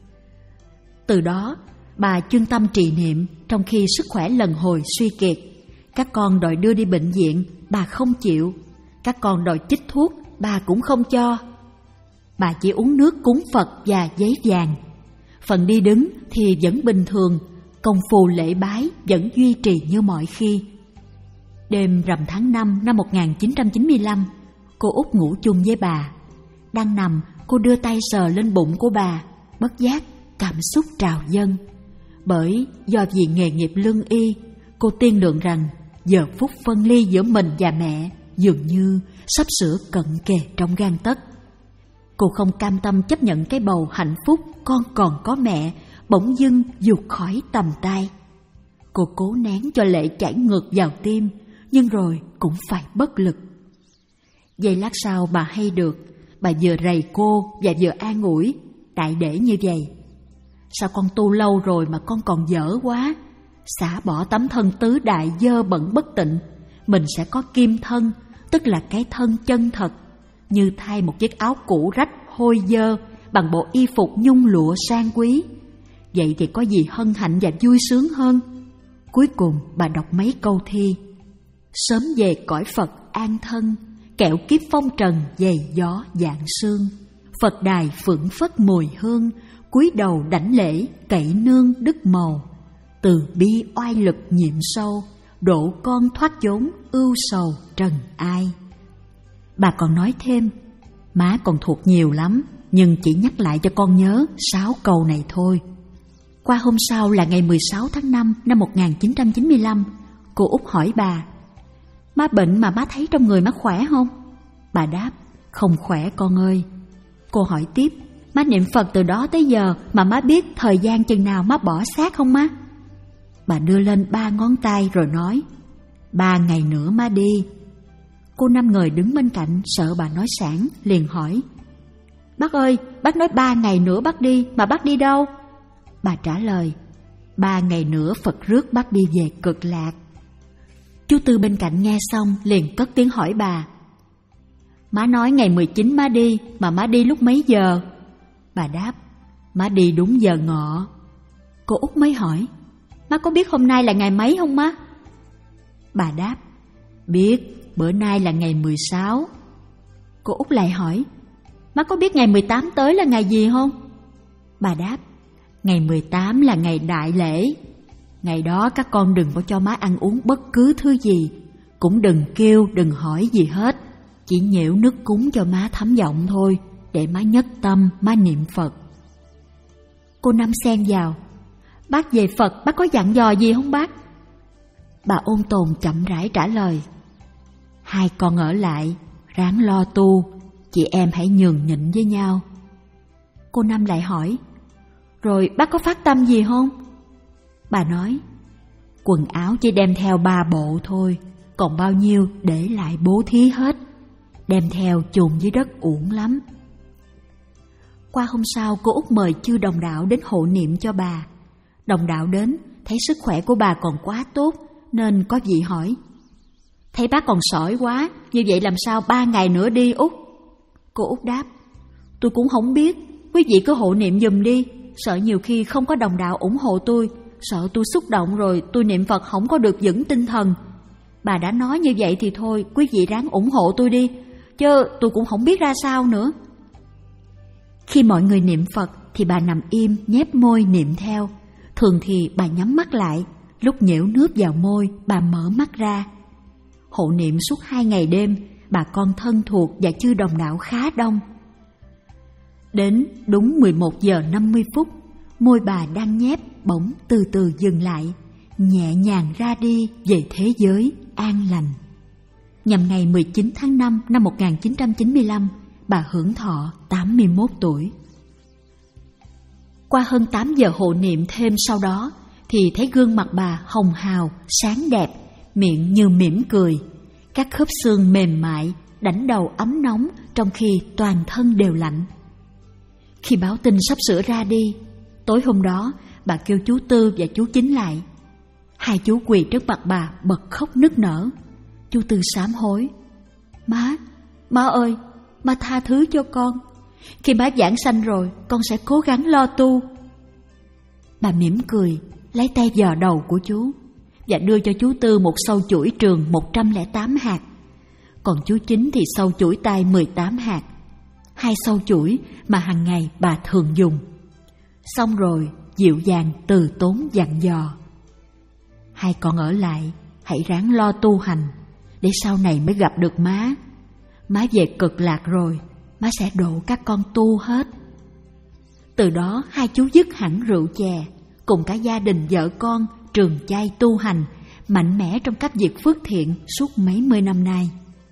Từ đó, bà chuyên tâm trì niệm, trong khi sức khỏe lần hồi suy kiệt. Các con đòi đưa đi bệnh viện, bà không chịu. Các con đòi chích thuốc, bà cũng không cho. Bà chỉ uống nước cúng Phật và giấy vàng. Phần đi đứng thì vẫn bình thường, công phu lễ bái vẫn duy trì như mọi khi. Đêm rằm tháng năm năm một nghìn chín trăm chín mươi lăm, cô Út ngủ chung với bà. Đang nằm, cô đưa tay sờ lên bụng của bà, bất giác cảm xúc trào dâng. Bởi do vì nghề nghiệp lương y, cô tiên lượng rằng giờ phút phân ly giữa mình và mẹ dường như sắp sửa cận kề trong gang tấc. Cô không cam tâm chấp nhận cái bầu hạnh phúc con còn có mẹ bỗng dưng vụt khỏi tầm tay. Cô cố nén cho lệ chảy ngược vào tim, nhưng rồi cũng phải bất lực. Giây lát sau bà hay được, bà vừa rầy cô và vừa an ủi, đại để như vậy. Sao con tu lâu rồi mà con còn dở quá? Xả bỏ tấm thân tứ đại dơ bẩn bất tịnh, mình sẽ có kim thân, tức là cái thân chân thật, như thay một chiếc áo cũ rách hôi dơ bằng bộ y phục nhung lụa sang quý. Vậy thì có gì hân hạnh và vui sướng hơn? Cuối cùng bà đọc mấy câu thi: sớm về cõi Phật an thân, kẻo kiếp phong trần dày gió dạng sương. Phật đài phượng phất mùi hương, cúi đầu đảnh lễ cậy nương đức màu. Từ bi oai lực nhiệm sâu, độ con thoát chốn ưu sầu trần ai. Bà còn nói thêm: má còn thuộc nhiều lắm, nhưng chỉ nhắc lại cho con nhớ sáu câu này thôi. Qua hôm sau là ngày mười sáu tháng năm năm một nghìn chín trăm chín mươi lăm, cô Út hỏi bà: má bệnh mà má thấy trong người má khỏe không? Bà đáp: không khỏe con ơi. Cô hỏi tiếp: má niệm Phật từ đó tới giờ mà má biết thời gian chừng nào má bỏ xác không má? Bà đưa lên ba ngón tay rồi nói: ba ngày nữa má đi. Cô Năm người đứng bên cạnh sợ bà nói sảng, liền hỏi: bác ơi, bác nói ba ngày nữa bác đi, mà bác đi đâu? Bà trả lời: ba ngày nữa Phật rước bác đi về Cực Lạc. Chú Tư bên cạnh nghe xong liền cất tiếng hỏi bà: má nói ngày mười chín má đi, mà má đi lúc mấy giờ? Bà đáp: má đi đúng giờ ngọ. Cô Út mới hỏi: má có biết hôm nay là ngày mấy không má? Bà đáp: biết, bữa nay là ngày mười sáu. Cô Út lại hỏi: má có biết ngày mười tám tới là ngày gì không? Bà đáp: ngày mười tám là ngày đại lễ. Ngày đó các con đừng có cho má ăn uống bất cứ thứ gì, cũng đừng kêu, đừng hỏi gì hết, chỉ nhiễu nước cúng cho má thấm vọng thôi, để má nhất tâm, má niệm Phật. Cô Năm xen vào: bác về Phật, bác có dặn dò gì không bác? Bà ôn tồn chậm rãi trả lời: hai con ở lại, ráng lo tu, chị em hãy nhường nhịn với nhau. Cô Năm lại hỏi: rồi bác có phát tâm gì không? Bà nói: quần áo chỉ đem theo ba bộ thôi, còn bao nhiêu để lại bố thí hết, đem theo chôn dưới đất uổng lắm. Qua hôm sau, cô Út mời chư đồng đạo đến hộ niệm cho bà. Đồng đạo đến thấy sức khỏe của bà còn quá tốt, nên có vị hỏi: thấy bác còn sỏi quá, như vậy làm sao ba ngày nữa đi Út? Cô Út đáp: tôi cũng không biết, quý vị cứ hộ niệm giùm đi, sợ nhiều khi không có đồng đạo ủng hộ tôi, sợ tôi xúc động rồi tôi niệm Phật không có được vững tinh thần. Bà đã nói như vậy thì thôi, quý vị ráng ủng hộ tôi đi, chứ tôi cũng không biết ra sao nữa. Khi mọi người niệm Phật thì bà nằm im nhép môi niệm theo. Thường thì bà nhắm mắt lại, lúc nhiễu nước vào môi bà mở mắt ra. Hộ niệm suốt hai ngày đêm, bà con thân thuộc và chư đồng đạo khá đông. Đến đúng mười một giờ năm mươi phút, môi bà đang nhép bỗng từ từ dừng lại, nhẹ nhàng ra đi về thế giới an lành. Nhằm ngày mười chín tháng năm năm một nghìn chín trăm chín mươi lăm, bà hưởng thọ tám mươi mốt tuổi. Qua hơn tám giờ hộ niệm thêm sau đó, thì thấy gương mặt bà hồng hào, sáng đẹp, miệng như mỉm cười, các khớp xương mềm mại, đảnh đầu ấm nóng trong khi toàn thân đều lạnh. Khi báo tin sắp sửa ra đi, tối hôm đó bà kêu chú Tư và chú Chính lại. Hai chú quỳ trước mặt bà bật khóc nức nở. Chú Tư sám hối: Má, má ơi, má tha thứ cho con. Khi má giảng sanh rồi, con sẽ cố gắng lo tu. Bà mỉm cười, lấy tay vò đầu của chú và đưa cho chú Tư một sâu chuỗi trường một trăm lẻ tám hạt. Còn chú Chính thì sâu chuỗi tay mười tám hạt, hai sâu chuỗi mà hàng ngày bà thường dùng. Xong rồi dịu dàng từ tốn dặn dò: Hai con ở lại, hãy ráng lo tu hành, để sau này mới gặp được má. Má về Cực Lạc rồi, má sẽ độ các con tu hết. Từ đó hai chú dứt hẳn rượu chè, cùng cả gia đình vợ con trường chay tu hành, mạnh mẽ trong các việc phước thiện suốt mấy mươi năm nay.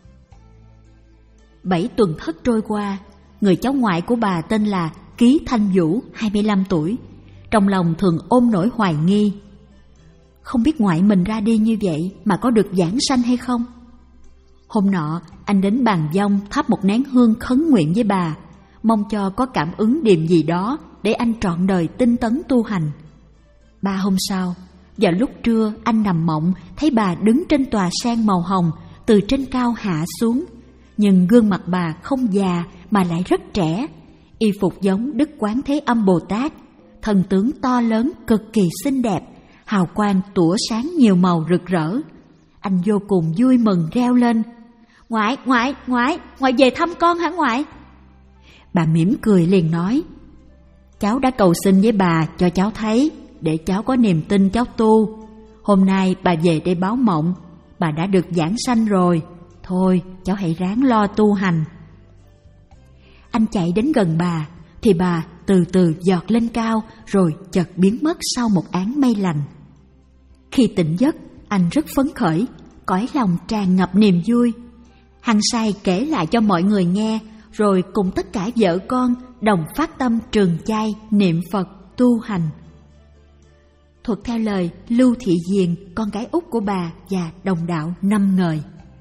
Bảy tuần thất trôi qua, người cháu ngoại của bà tên là Ký Thanh Vũ, hai mươi lăm tuổi, trong lòng thường ôm nỗi hoài nghi. Không biết ngoại mình ra đi như vậy mà có được vãng sanh hay không? Hôm nọ, anh đến bàn dông thắp một nén hương khấn nguyện với bà, mong cho có cảm ứng điềm gì đó để anh trọn đời tinh tấn tu hành. Ba hôm sau, vào lúc trưa anh nằm mộng thấy bà đứng trên tòa sen màu hồng từ trên cao hạ xuống, nhưng gương mặt bà không già mà lại rất trẻ, y phục giống Đức Quán Thế Âm Bồ Tát, thần tướng to lớn cực kỳ xinh đẹp, hào quang tủa sáng nhiều màu rực rỡ. Anh vô cùng vui mừng reo lên: "Ngoại, ngoại, ngoại, ngoại về thăm con hả ngoại?" Bà mỉm cười liền nói: "Cháu đã cầu xin với bà cho cháu thấy, để cháu có niềm tin cháu tu. Hôm nay bà về đây báo mộng, bà đã được giảng sanh rồi. Thôi, cháu hãy ráng lo tu hành." Anh chạy đến gần bà, thì bà từ từ giọt lên cao rồi chợt biến mất sau một áng mây lành. Khi tỉnh giấc, anh rất phấn khởi, cõi lòng tràn ngập niềm vui. Hăng say kể lại cho mọi người nghe, rồi cùng tất cả vợ con đồng phát tâm trường chay, niệm Phật, tu hành. Thuật theo lời Lưu Thị Diền, con gái út của bà và đồng đạo Năm Ngời.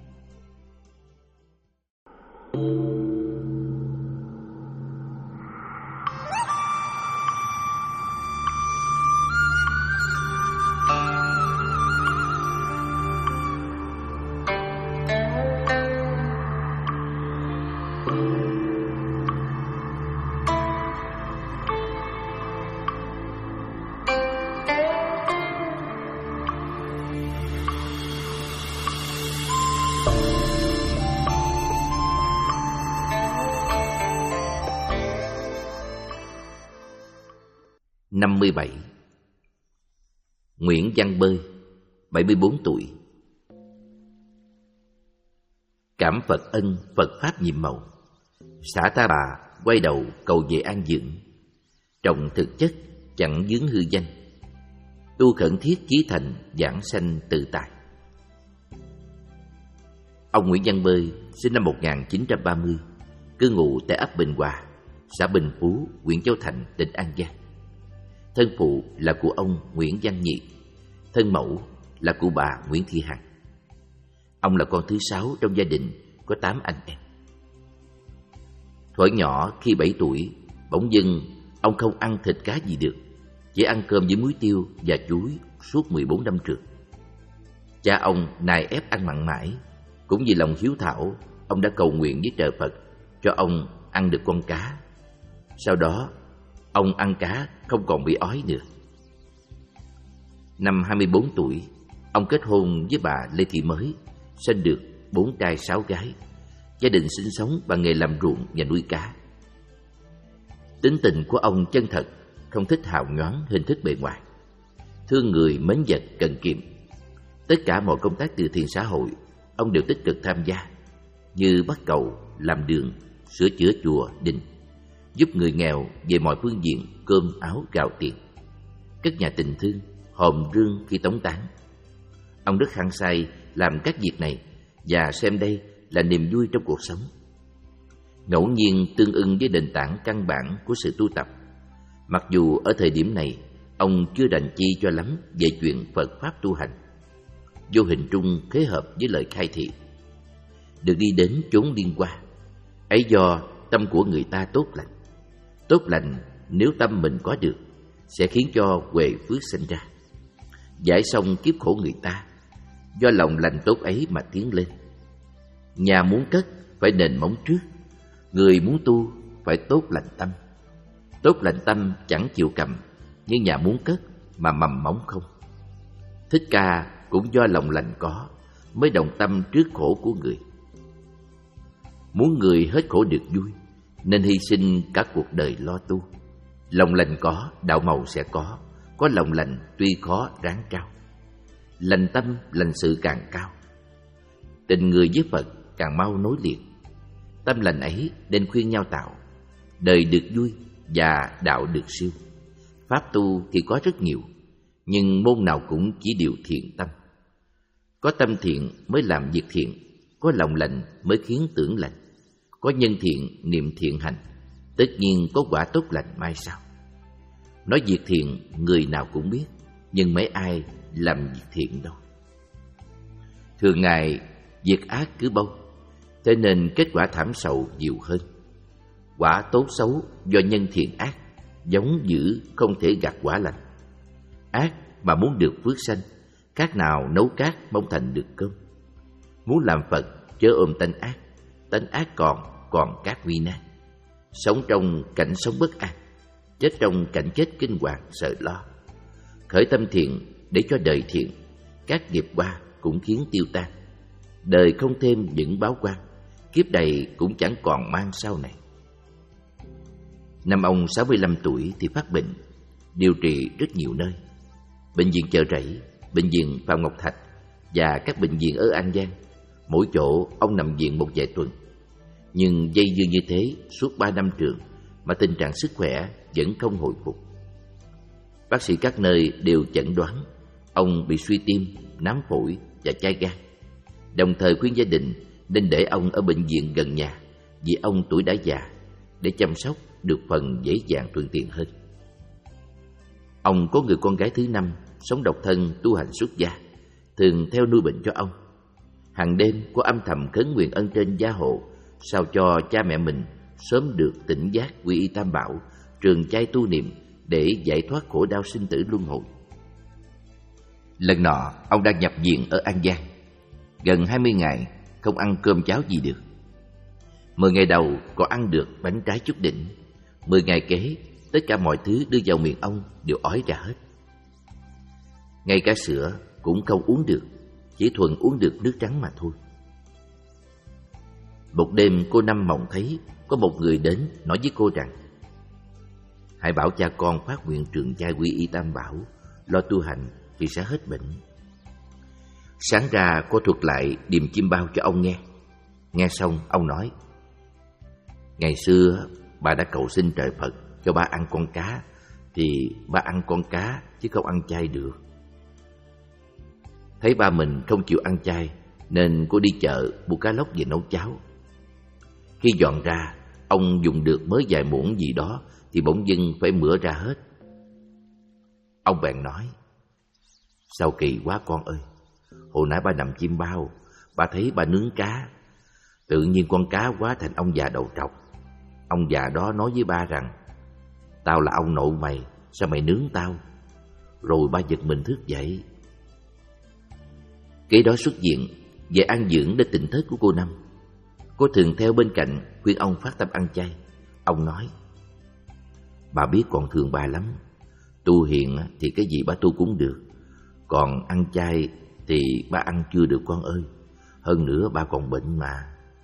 năm mươi bảy. Nguyễn Văn Bơi, bảy mươi bốn tuổi. Cảm Phật ân, Phật Pháp nhiệm màu. Xã Ta Bà quay đầu cầu về an dưỡng. Trọng thực chất, chẳng dướng hư danh. Tu khẩn thiết chí thành, giảng sanh tự tại. Ông Nguyễn Văn Bơi sinh năm một nghìn chín trăm ba mươi, cư ngụ tại ấp Bình Hòa, xã Bình Phú, huyện Châu Thành, tỉnh An Giang. Thân phụ là của ông Nguyễn Văn Nhị, thân mẫu là của bà Nguyễn Thị Hằng. Ông là con thứ sáu trong gia đình có tám anh em. Thuở nhỏ khi bảy tuổi, bỗng dưng ông không ăn thịt cá gì được, chỉ ăn cơm với muối tiêu và chuối suốt mười bốn năm trường. Cha ông nài ép ăn mặn mãi, cũng vì lòng hiếu thảo, ông đã cầu nguyện với trời Phật cho ông ăn được con cá. Sau đó, ông ăn cá không còn bị ói nữa. Năm hai mươi bốn tuổi, ông kết hôn với bà Lê Thị Mới, sinh được bốn trai sáu gái. Gia đình sinh sống bằng nghề làm ruộng và nuôi cá. Tính tình của ông chân thật, không thích hào nhoáng hình thức bề ngoài, thương người mến vật cần kiệm. Tất cả mọi công tác từ thiện xã hội, ông đều tích cực tham gia, như bắt cầu, làm đường, sửa chữa chùa, đình, giúp người nghèo về mọi phương diện cơm áo gạo tiền, các nhà tình thương, hòm rương khi tống táng. Ông rất hăng say làm các việc này và xem đây là niềm vui trong cuộc sống. Ngẫu nhiên tương ưng với nền tảng căn bản của sự tu tập. Mặc dù ở thời điểm này ông chưa rành chi cho lắm về chuyện Phật Pháp tu hành, vô hình trung khế hợp với lời khai thị, được đi đến chốn liên qua. Ấy do tâm của người ta tốt lành. Tốt lành nếu tâm mình có được, sẽ khiến cho huệ phước sinh ra, giải xong kiếp khổ người ta. Do lòng lành tốt ấy mà tiến lên. Nhà muốn cất phải nền móng trước, người muốn tu phải tốt lành tâm. Tốt lành tâm chẳng chịu cầm, nhưng nhà muốn cất mà mầm móng không. Thích Ca cũng do lòng lành có, mới đồng tâm trước khổ của người. Muốn người hết khổ được vui, nên hy sinh cả cuộc đời lo tu. Lòng lành có, đạo màu sẽ có. Có lòng lành tuy khó ráng trao. Lành tâm, lành sự càng cao. Tình người với Phật càng mau nối liền. Tâm lành ấy nên khuyên nhau tạo. Đời được vui và đạo được siêu. Pháp tu thì có rất nhiều, nhưng môn nào cũng chỉ điều thiện tâm. Có tâm thiện mới làm việc thiện, có lòng lành mới khiến tưởng lành. Có nhân thiện, niệm thiện hành, tất nhiên có quả tốt lành mai sau. Nói việc thiện người nào cũng biết, nhưng mấy ai làm việc thiện đâu. Thường ngày việc ác cứ bâu, thế nên kết quả thảm sầu nhiều hơn. Quả tốt xấu do nhân thiện ác, giống dữ không thể gặt quả lành. Ác mà muốn được phước sanh, khác nào nấu cát mong thành được cơm. Muốn làm Phật chớ ôm tánh ác, tánh ác còn còn cát nguy nan. Sống trong cảnh sống bất an, chết trong cảnh chết kinh hoàng sợ lo. Khởi tâm thiện để cho đời thiện, các nghiệp qua cũng khiến tiêu tan. Đời không thêm những báo quan, kiếp này cũng chẳng còn mang sau này. Năm ông sáu mươi lăm tuổi thì phát bệnh, điều trị rất nhiều nơi. Bệnh viện Chợ Rẫy, bệnh viện Phạm Ngọc Thạch và các bệnh viện ở An Giang. Mỗi chỗ ông nằm viện một vài tuần. Nhưng dây dưa như thế suốt ba năm trường mà tình trạng sức khỏe vẫn không hồi phục. Bác sĩ các nơi đều chẩn đoán ông bị suy tim, nám phổi và chai gan. Đồng thời khuyên gia đình nên để ông ở bệnh viện gần nhà vì ông tuổi đã già, để chăm sóc được phần dễ dàng thuận tiện hơn. Ông có người con gái thứ năm, sống độc thân tu hành xuất gia, thường theo nuôi bệnh cho ông. Hàng đêm cô âm thầm khấn nguyện ân trên gia hộ, sao cho cha mẹ mình sớm được tỉnh giác quy y Tam Bảo, trường chay tu niệm để giải thoát khổ đau sinh tử luân hồi. Lần nọ ông đang nhập viện ở An Giang, gần hai mươi ngày không ăn cơm cháo gì được. Mười ngày đầu còn ăn được bánh trái chút đỉnh, mười ngày kế tất cả mọi thứ đưa vào miệng ông đều ói ra hết. Ngay cả sữa cũng không uống được, chỉ thuần uống được nước trắng mà thôi. Một đêm cô Năm mộng thấy có một người đến nói với cô rằng: hãy bảo cha con phát nguyện trường chay quy y Tam Bảo, lo tu hành thì sẽ hết bệnh. Sáng ra cô thuật lại điềm chim bao cho ông nghe. Nghe xong ông nói: ngày xưa bà đã cầu xin trời Phật cho ba ăn con cá, thì ba ăn con cá chứ không ăn chay được. Thấy ba mình không chịu ăn chay nên cô đi chợ mua cá lóc về nấu cháo. Khi dọn ra, ông dùng được mới vài muỗng gì đó thì bỗng dưng phải mửa ra hết. Ông bèn nói: sao kỳ quá con ơi, hồi nãy ba nằm chim bao, ba thấy ba nướng cá, tự nhiên con cá quá thành ông già đầu trọc. Ông già đó nói với ba rằng: tao là ông nội mày, sao mày nướng tao? Rồi ba giật mình thức dậy. Kế đó xuất viện về an dưỡng để tỉnh thất của cô Năm. Cô thường theo bên cạnh khuyên ông phát tâm ăn chay. Ông nói: bà biết con thương ba lắm, tu hiền thì cái gì ba tu cũng được, còn ăn chay thì ba ăn chưa được con ơi, hơn nữa ba còn bệnh mà.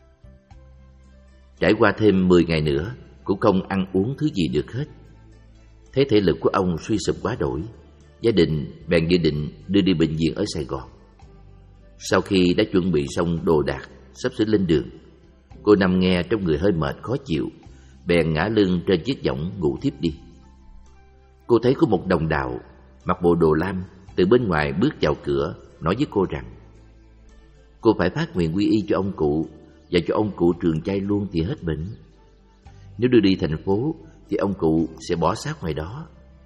Trải qua thêm mười ngày nữa cũng không ăn uống thứ gì được hết. Thấy thể lực của ông suy sụp quá đổi, gia đình bèn dự định đưa đi bệnh viện ở Sài Gòn. Sau khi đã chuẩn bị xong đồ đạc, sắp sửa lên đường, cô Năm nghe trong người hơi mệt khó chịu, bèn ngả lưng trên chiếc võng ngủ thiếp đi. Cô thấy có một đồng đạo mặc bộ đồ lam từ bên ngoài bước vào cửa, nói với cô rằng cô phải phát nguyện quy y cho ông cụ và cho ông cụ trường chay luôn thì hết bệnh. Nếu đưa đi thành phố thì ông cụ sẽ bỏ xác ngoài đó.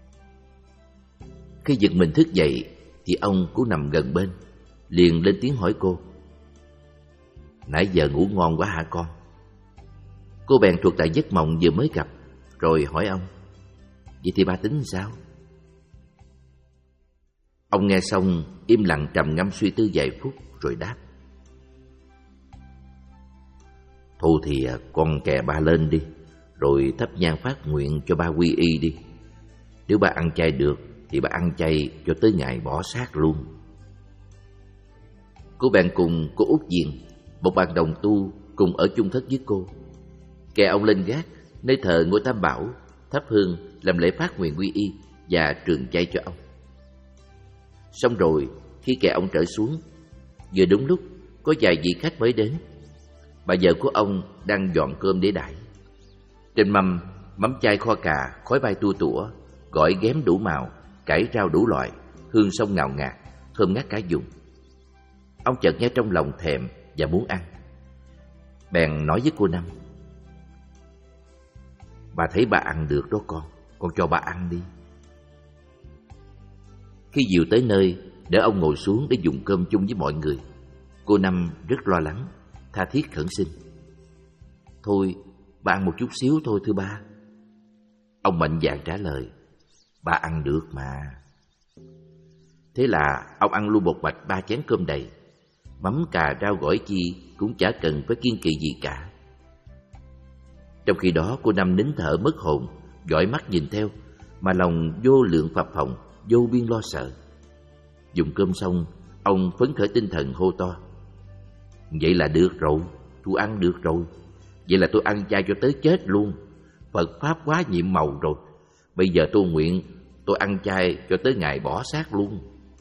Khi giật mình thức dậy thì ông cũng nằm gần bên, liền lên tiếng hỏi cô: nãy giờ ngủ ngon quá hả con? Cô bèn thuật lại giấc mộng vừa mới gặp, rồi hỏi ông: vậy thì ba tính sao? Ông nghe xong im lặng trầm ngâm suy tư vài phút rồi đáp: thôi thì con kè ba lên đi, rồi thắp nhang phát nguyện cho ba quy y đi. Nếu ba ăn chay được thì ba ăn chay cho tới ngày bỏ xác luôn. Cô bèn cùng cô Út Diên, một bạn đồng tu cùng ở chung thất với cô, kè ông lên gác nơi thờ ngôi Tam Bảo, thắp hương làm lễ phát nguyện quy y và trường chay cho ông. Xong rồi khi kè ông trở xuống, vừa đúng lúc có vài vị khách mới đến. Bà vợ của ông đang dọn cơm để đãi. Trên mâm mắm chay kho cà, khói bay tua tủa, gỏi ghém đủ màu, cải rau đủ loại, hương sông ngào ngạt, thơm ngát cả vùng. Ông chợt nghe trong lòng thèm và muốn ăn, bèn nói với cô Năm: bà thấy ba ăn được đó con, con cho ba ăn đi. Khi dìu tới nơi, để ông ngồi xuống để dùng cơm chung với mọi người, Cô Năm rất lo lắng, tha thiết khẩn xin. Thôi, bà ăn một chút xíu thôi thưa ba. Ông mạnh dạn trả lời, ba ăn được mà. Thế là ông ăn luôn một mạch ba chén cơm đầy. Mắm cà rau gỏi chi cũng chả cần phải kiêng kỵ gì cả. Trong khi đó cô Năm nín thở mất hồn, dõi mắt nhìn theo, mà lòng vô lượng phập phồng, vô biên lo sợ. Dùng cơm xong, ông phấn khởi tinh thần hô to. Vậy là được rồi, tôi ăn được rồi. Vậy là tôi ăn chay cho tới chết luôn. Phật Pháp quá nhiệm màu rồi. Bây giờ tôi nguyện tôi ăn chay cho tới ngày bỏ xác luôn.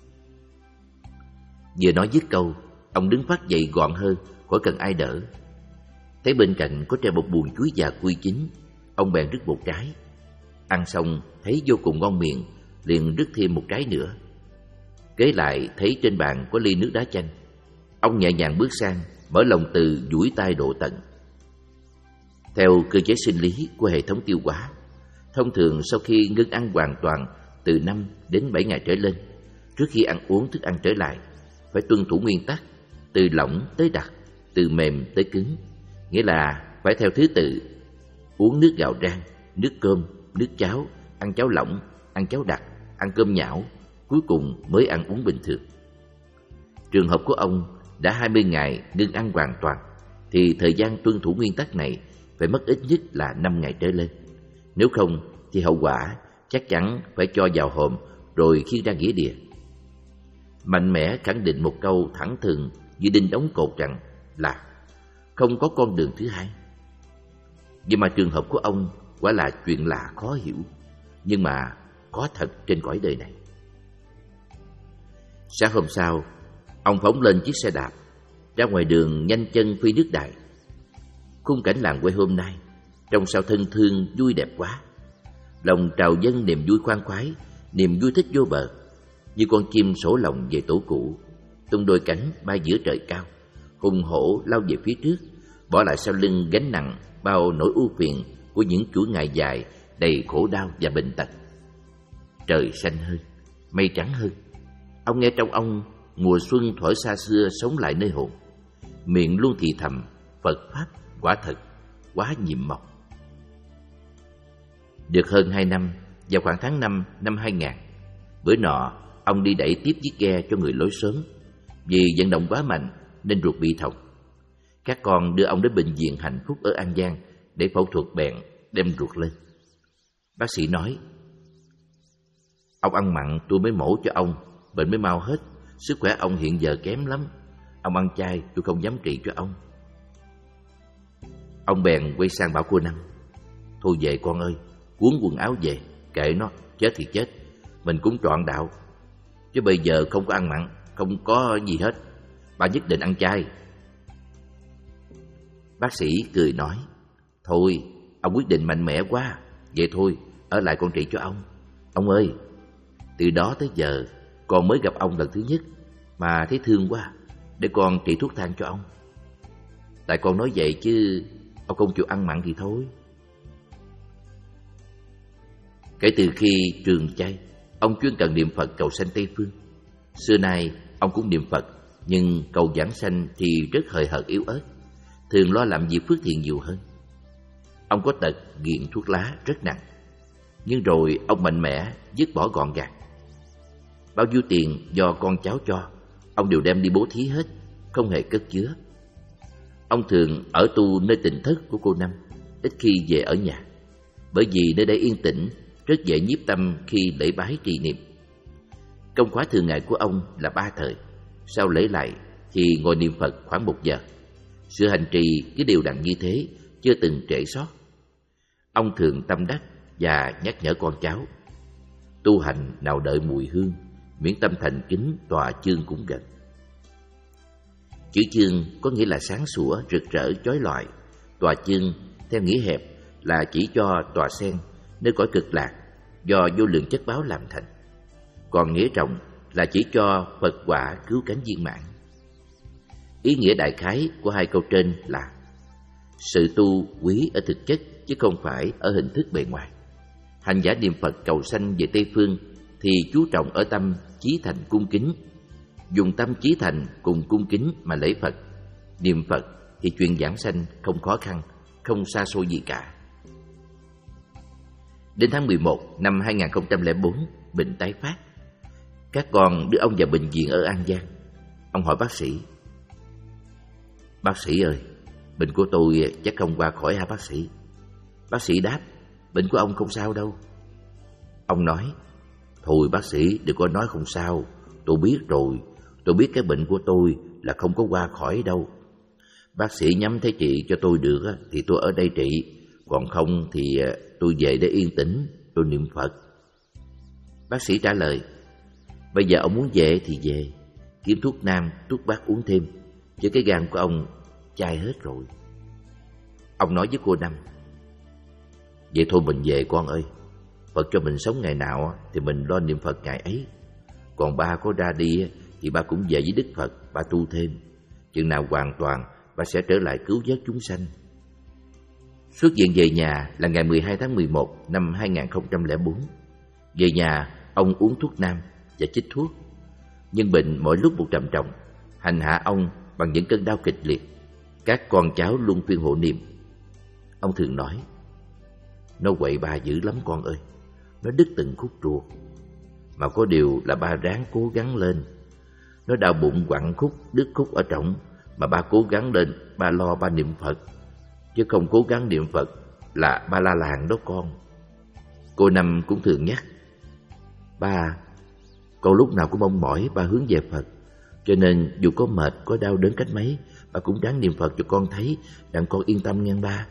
Vừa nói dứt câu, ông đứng phát dậy gọn hơn, khỏi cần ai đỡ. Thấy bên cạnh có treo một buồng chuối già cui chín, ông bèn rứt một trái. Ăn xong thấy vô cùng ngon miệng, liền rứt thêm một trái nữa. Kế lại thấy trên bàn có ly nước đá chanh. Ông nhẹ nhàng bước sang, mở lòng từ duỗi tay độ tận. Theo cơ chế sinh lý của hệ thống tiêu hóa, thông thường sau khi ngưng ăn hoàn toàn từ năm đến bảy ngày trở lên, trước khi ăn uống thức ăn trở lại, phải tuân thủ nguyên tắc từ lỏng tới đặc, từ mềm tới cứng, nghĩa là phải theo thứ tự: uống nước gạo rang, nước cơm, nước cháo, ăn cháo lỏng, ăn cháo đặc, ăn cơm nhão, cuối cùng mới ăn uống bình thường. Trường hợp của ông đã hai mươi ngày ngưng ăn hoàn toàn, thì thời gian tuân thủ nguyên tắc này phải mất ít nhất là năm ngày trở lên. Nếu không thì hậu quả chắc chắn phải cho vào hòm rồi khiêng ra nghĩa địa. Mạnh mẽ khẳng định một câu thẳng thừng như đinh đóng cột rằng là không có con đường thứ hai. Nhưng mà trường hợp của ông quả là chuyện lạ khó hiểu, nhưng mà có thật trên cõi đời này. Sáng hôm sau, ông phóng lên chiếc xe đạp, ra ngoài đường nhanh chân phi nước đại. Khung cảnh làng quê hôm nay trông sao thân thương vui đẹp quá. Lòng trào dâng niềm vui khoan khoái, niềm vui thích vô bờ, như con chim sổ lòng về tổ cũ, tung đôi cánh bay giữa trời cao, hùng hổ lao về phía trước, bỏ lại sau lưng gánh nặng bao nỗi ưu phiền của những chuỗi ngày dài đầy khổ đau và bệnh tật. Trời xanh hơn, mây trắng hơn. Ông nghe trong ông mùa xuân thổi xa xưa sống lại nơi hồn. Miệng luôn thì thầm Phật Pháp quả thật quá nhiệm màu. Được hơn hai năm, vào khoảng tháng năm năm hai nghìn, bữa nọ ông đi đẩy tiếp chiếc ghe cho người lối xóm. Vì vận động quá mạnh nên ruột bị thòng. Các con đưa ông đến bệnh viện Hạnh Phúc ở An Giang để phẫu thuật, bèn đem ruột lên. Bác sĩ nói: ông ăn mặn tôi mới mổ cho ông, bệnh mới mau hết. Sức khỏe ông hiện giờ kém lắm. Ông ăn chay tôi không dám trị cho ông. Ông bèn quay sang bảo cô Năm: thôi về con ơi, cuốn quần áo về, kệ nó, chết thì chết, mình cũng trọn đạo. Chứ bây giờ không có ăn mặn, không có gì hết, bà nhất định ăn chay. Bác sĩ cười nói: thôi, ông quyết định mạnh mẽ quá, vậy thôi, ở lại con trị cho ông. Ông ơi, từ đó tới giờ con mới gặp ông lần thứ nhất mà thấy thương quá, để con trị thuốc thang cho ông. Tại con nói vậy chứ ông không chịu ăn mặn thì thôi. Kể từ khi trường chay, ông chuyên cần niệm Phật cầu sanh Tây Phương. Xưa nay ông cũng niệm Phật, nhưng cầu giảng sanh thì rất hời hợt yếu ớt, thường lo làm việc phước thiện nhiều hơn. Ông có tật nghiện thuốc lá rất nặng, nhưng rồi ông mạnh mẽ dứt bỏ gọn gàng. Bao nhiêu tiền do con cháu cho, ông đều đem đi bố thí hết, không hề cất chứa. Ông thường ở tu nơi tỉnh thất của cô Năm, ít khi về ở nhà, bởi vì nơi đây yên tĩnh, rất dễ nhiếp tâm khi lễ bái trì niệm. Công khóa thường ngày của ông là ba thời, sau lễ lại thì ngồi niệm Phật khoảng một giờ. Sự hành trì cứ đều đặn như thế, chưa từng trễ sót. Ông thường tâm đắc và nhắc nhở con cháu: tu hành nào đợi mùi hương, miễn tâm thành kính tòa chương cũng gần. Chữ chương có nghĩa là sáng sủa, rực rỡ, chói lọi. Tòa chương theo nghĩa hẹp là chỉ cho tòa sen nơi cõi cực lạc do vô lượng chất báo làm thành. Còn nghĩa rộng là chỉ cho Phật quả cứu cánh viên mãn. Ý nghĩa đại khái của hai câu trên là sự tu quý ở thực chất chứ không phải ở hình thức bề ngoài. Hành giả niệm Phật cầu sanh về Tây Phương thì chú trọng ở tâm chí thành cung kính, dùng tâm chí thành cùng cung kính mà lễ Phật, niệm Phật thì chuyện giảng sanh không khó khăn, không xa xôi gì cả. Đến tháng mười một năm hai nghìn không trăm lẻ bốn, bệnh tái phát. Các con đưa ông vào bệnh viện ở An Giang. Ông hỏi bác sĩ: "Bác sĩ ơi, bệnh của tôi chắc không qua khỏi hả bác sĩ?" Bác sĩ đáp: "Bệnh của ông không sao đâu." Ông nói: "Thôi bác sĩ, đừng có nói không sao. Tôi biết rồi, tôi biết cái bệnh của tôi là không có qua khỏi đâu. Bác sĩ nhắm thấy trị cho tôi được thì tôi ở đây trị, còn không thì tôi về để yên tĩnh, tôi niệm Phật." Bác sĩ trả lời: "Bây giờ ông muốn về thì về, kiếm thuốc nam, thuốc bắc uống thêm, chứ cái gan của ông chai hết rồi." Ông nói với cô Năm: "Vậy thôi mình về con ơi, Phật cho mình sống ngày nào thì mình lo niệm Phật ngày ấy. Còn ba có ra đi thì ba cũng về với Đức Phật, ba tu thêm. Chừng nào hoàn toàn, ba sẽ trở lại cứu vớt chúng sanh." Xuất viện về nhà là ngày mười hai tháng mười một năm hai nghìn không trăm lẻ bốn. Về nhà, ông uống thuốc nam và chích thuốc. Nhưng bệnh mỗi lúc một trầm trọng, hành hạ ông bằng những cơn đau kịch liệt. Các con cháu luôn khuyên hộ niệm. Ông thường nói: "Nó quậy ba dữ lắm con ơi, nó đứt từng khúc ruột. Mà có điều là ba ráng cố gắng lên. Nó đau bụng quặn khúc, đứt khúc ở trọng, mà ba cố gắng lên, ba lo ba niệm Phật. Chứ không cố gắng niệm Phật là ba la làng đó con." Cô Năm cũng thường nhắc: "Ba, con lúc nào cũng mong mỏi ba hướng về Phật. Cho nên dù có mệt, có đau đớn cách mấy, ba cũng ráng niệm Phật cho con thấy, đặng con yên tâm nghe ba."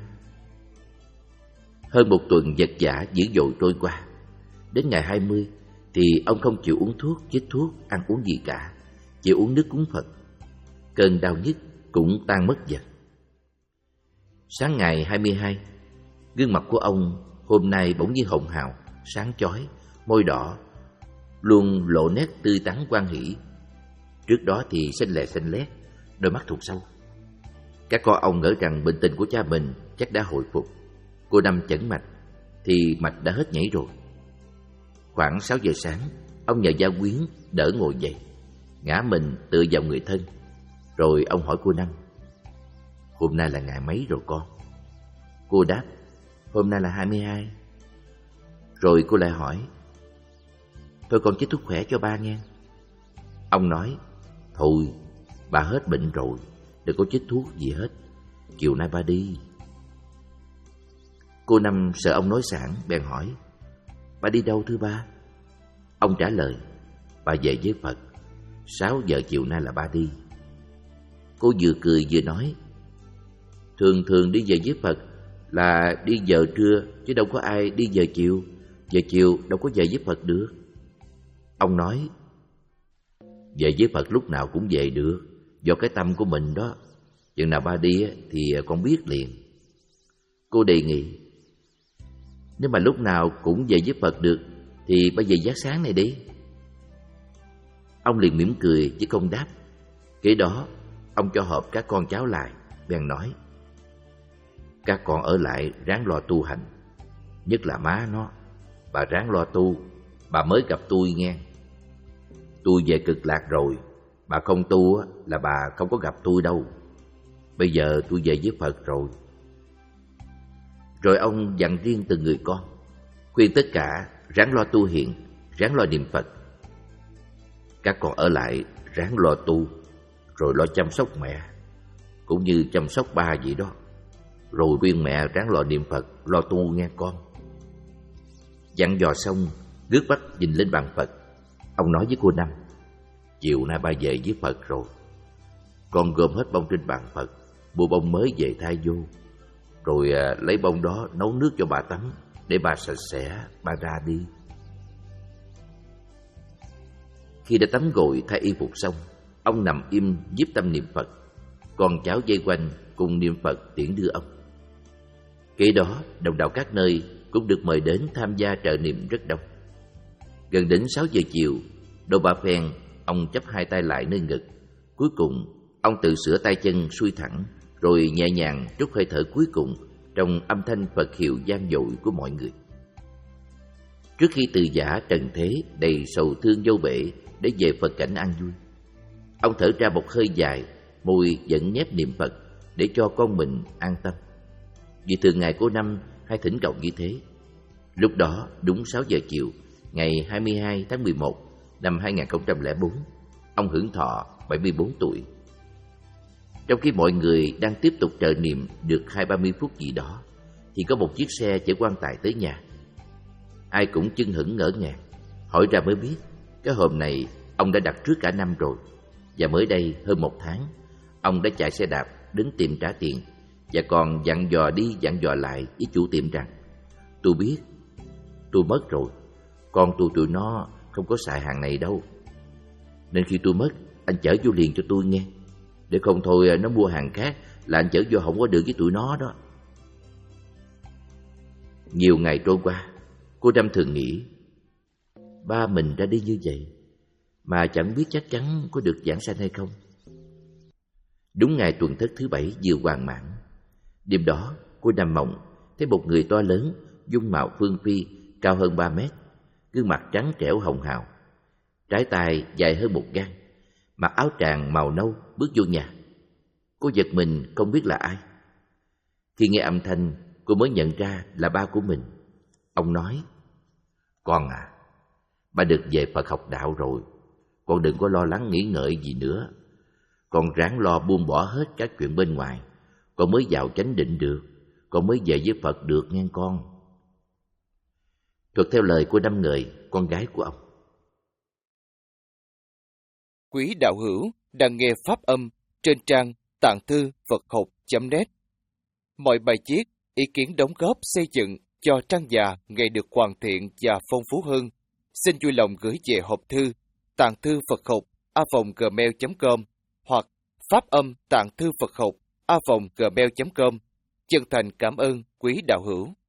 Hơn một tuần vật vã dữ dội trôi qua. Đến ngày hai mươi thì ông không chịu uống thuốc, chích thuốc, ăn uống gì cả, chỉ uống nước cúng Phật. Cơn đau nhức cũng tan mất dần. Sáng ngày hai mươi hai, gương mặt của ông hôm nay bỗng như hồng hào, sáng chói, môi đỏ, luôn lộ nét tươi tắn hoan hỷ. Trước đó thì xanh lè xanh lét, đôi mắt thụt sâu. Các con ông ngỡ rằng bệnh tình của cha mình chắc đã hồi phục. Cô Năm chẩn mạch thì mạch đã hết nhảy rồi. Khoảng sáu giờ sáng, ông nhờ gia quyến đỡ ngồi dậy, ngã mình tựa vào người thân. Rồi ông hỏi cô Năm: "Hôm nay là ngày mấy rồi con?" Cô đáp: "Hôm nay là hai mươi hai. Rồi cô lại hỏi: "Thôi con chích thuốc khỏe cho ba nghe." Ông nói: "Thôi, ba hết bệnh rồi, đừng có chích thuốc gì hết. Chiều nay ba đi." Cô Năm sợ ông nói sảng, bèn hỏi: "Ba đi đâu thưa ba?" Ông trả lời: "Ba về với Phật, sáu giờ chiều nay là ba đi." Cô vừa cười vừa nói: Thường thường đi về với Phật là đi giờ trưa, chứ đâu có ai đi giờ chiều. Giờ chiều đâu có về với Phật được." Ông nói: "Về với Phật lúc nào cũng về được, do cái tâm của mình đó. Chừng nào ba đi thì con biết liền." Cô đề nghị: "Nếu mà lúc nào cũng về với Phật được thì ba về giác sáng này đi." Ông liền mỉm cười chứ không đáp. Kế đó ông cho họp các con cháu lại, bèn nói: "Các con ở lại ráng lo tu hành, nhất là má nó. Bà ráng lo tu, bà mới gặp tôi nghe. Tôi về cực lạc rồi, bà không tu là bà không có gặp tôi đâu. Bây giờ tôi về với Phật rồi." Rồi ông dặn riêng từng người con, khuyên tất cả ráng lo tu hiện, ráng lo niệm Phật. Các con ở lại ráng lo tu, rồi lo chăm sóc mẹ, cũng như chăm sóc ba vậy đó. Rồi khuyên mẹ ráng lo niệm Phật, lo tu nghe con. Dặn dò xong, ngước mắt nhìn lên bàn Phật, ông nói với cô Năm: "Chiều nay ba về với Phật rồi. Con gom hết bông trên bàn Phật, mua bông mới về thay vô, rồi à, lấy bông đó nấu nước cho bà tắm, để bà sạch sẽ, bà ra đi." Khi đã tắm gội thay y phục xong, ông nằm im nhiếp tâm niệm Phật. Con cháu vây quanh cùng niệm Phật tiễn đưa ông. Kế đó, đồng đạo các nơi cũng được mời đến tham gia trợ niệm rất đông. Gần đến sáu giờ chiều, đôi ba phen, ông chắp hai tay lại nơi ngực. Cuối cùng, ông tự sửa tay chân xuôi thẳng, rồi nhẹ nhàng trút hơi thở cuối cùng trong âm thanh Phật hiệu vang dội của mọi người. Trước khi từ giã trần thế đầy sầu thương vô bể để về Phật cảnh an vui, Ông thở ra một hơi dài, môi vẫn nhép niệm Phật để cho con mình an tâm. Vì thường ngày của năm hay thỉnh cầu như thế. Lúc đó đúng sáu giờ chiều, ngày hai mươi hai tháng mười một năm hai nghìn không trăm lẻ bốn, ông hưởng thọ bảy mươi bốn tuổi. Trong khi mọi người đang tiếp tục trợ niệm được hai ba mươi phút gì đó, thì có một chiếc xe chở quan tài tới nhà. Ai cũng chưng hửng ngỡ ngàng, hỏi ra mới biết cái hòm này ông đã đặt trước cả năm rồi, và mới đây hơn một tháng ông đã chạy xe đạp đến tiệm trả tiền, và còn dặn dò đi dặn dò lại với chủ tiệm rằng: tôi biết, tôi mất rồi, con tôi tụi nó không có xài hàng này đâu, nên khi tôi mất anh chở vô liền cho tôi nghe, để không thôi nó mua hàng khác là anh chở vô không có được với tụi nó đó. Nhiều ngày trôi qua, cô Năm thường nghĩ, ba mình ra đi như vậy mà chẳng biết chắc chắn có được giảng sanh hay không. Đúng ngày tuần thất thứ bảy vừa hoàn mãn, đêm đó cô Năm mộng thấy một người to lớn, dung mạo phương phi, cao hơn ba mét, gương mặt trắng trẻo hồng hào, trái tay dài hơn một gang, mặc áo tràng màu nâu bước vô nhà. Cô giật mình không biết là ai. Khi nghe âm thanh, cô mới nhận ra là ba của mình. Ông nói: con à, ba được về Phật học đạo rồi, con đừng có lo lắng nghĩ ngợi gì nữa. Con ráng lo buông bỏ hết các chuyện bên ngoài, con mới vào chánh định được, con mới về với Phật được nghe con. Thuật theo lời của Năm người, con gái của ông. Quý đạo hữu đang nghe pháp âm trên trang tạng thư Phật học chấm net. Mọi bài viết, ý kiến đóng góp xây dựng cho trang già ngày được hoàn thiện và phong phú hơn, xin vui lòng gửi về hộp thư tạng thư Phật học a vòng gmail chấm com hoặc pháp âm tạng thư Phật học a vòng gmail chấm com. Chân thành cảm ơn quý đạo hữu.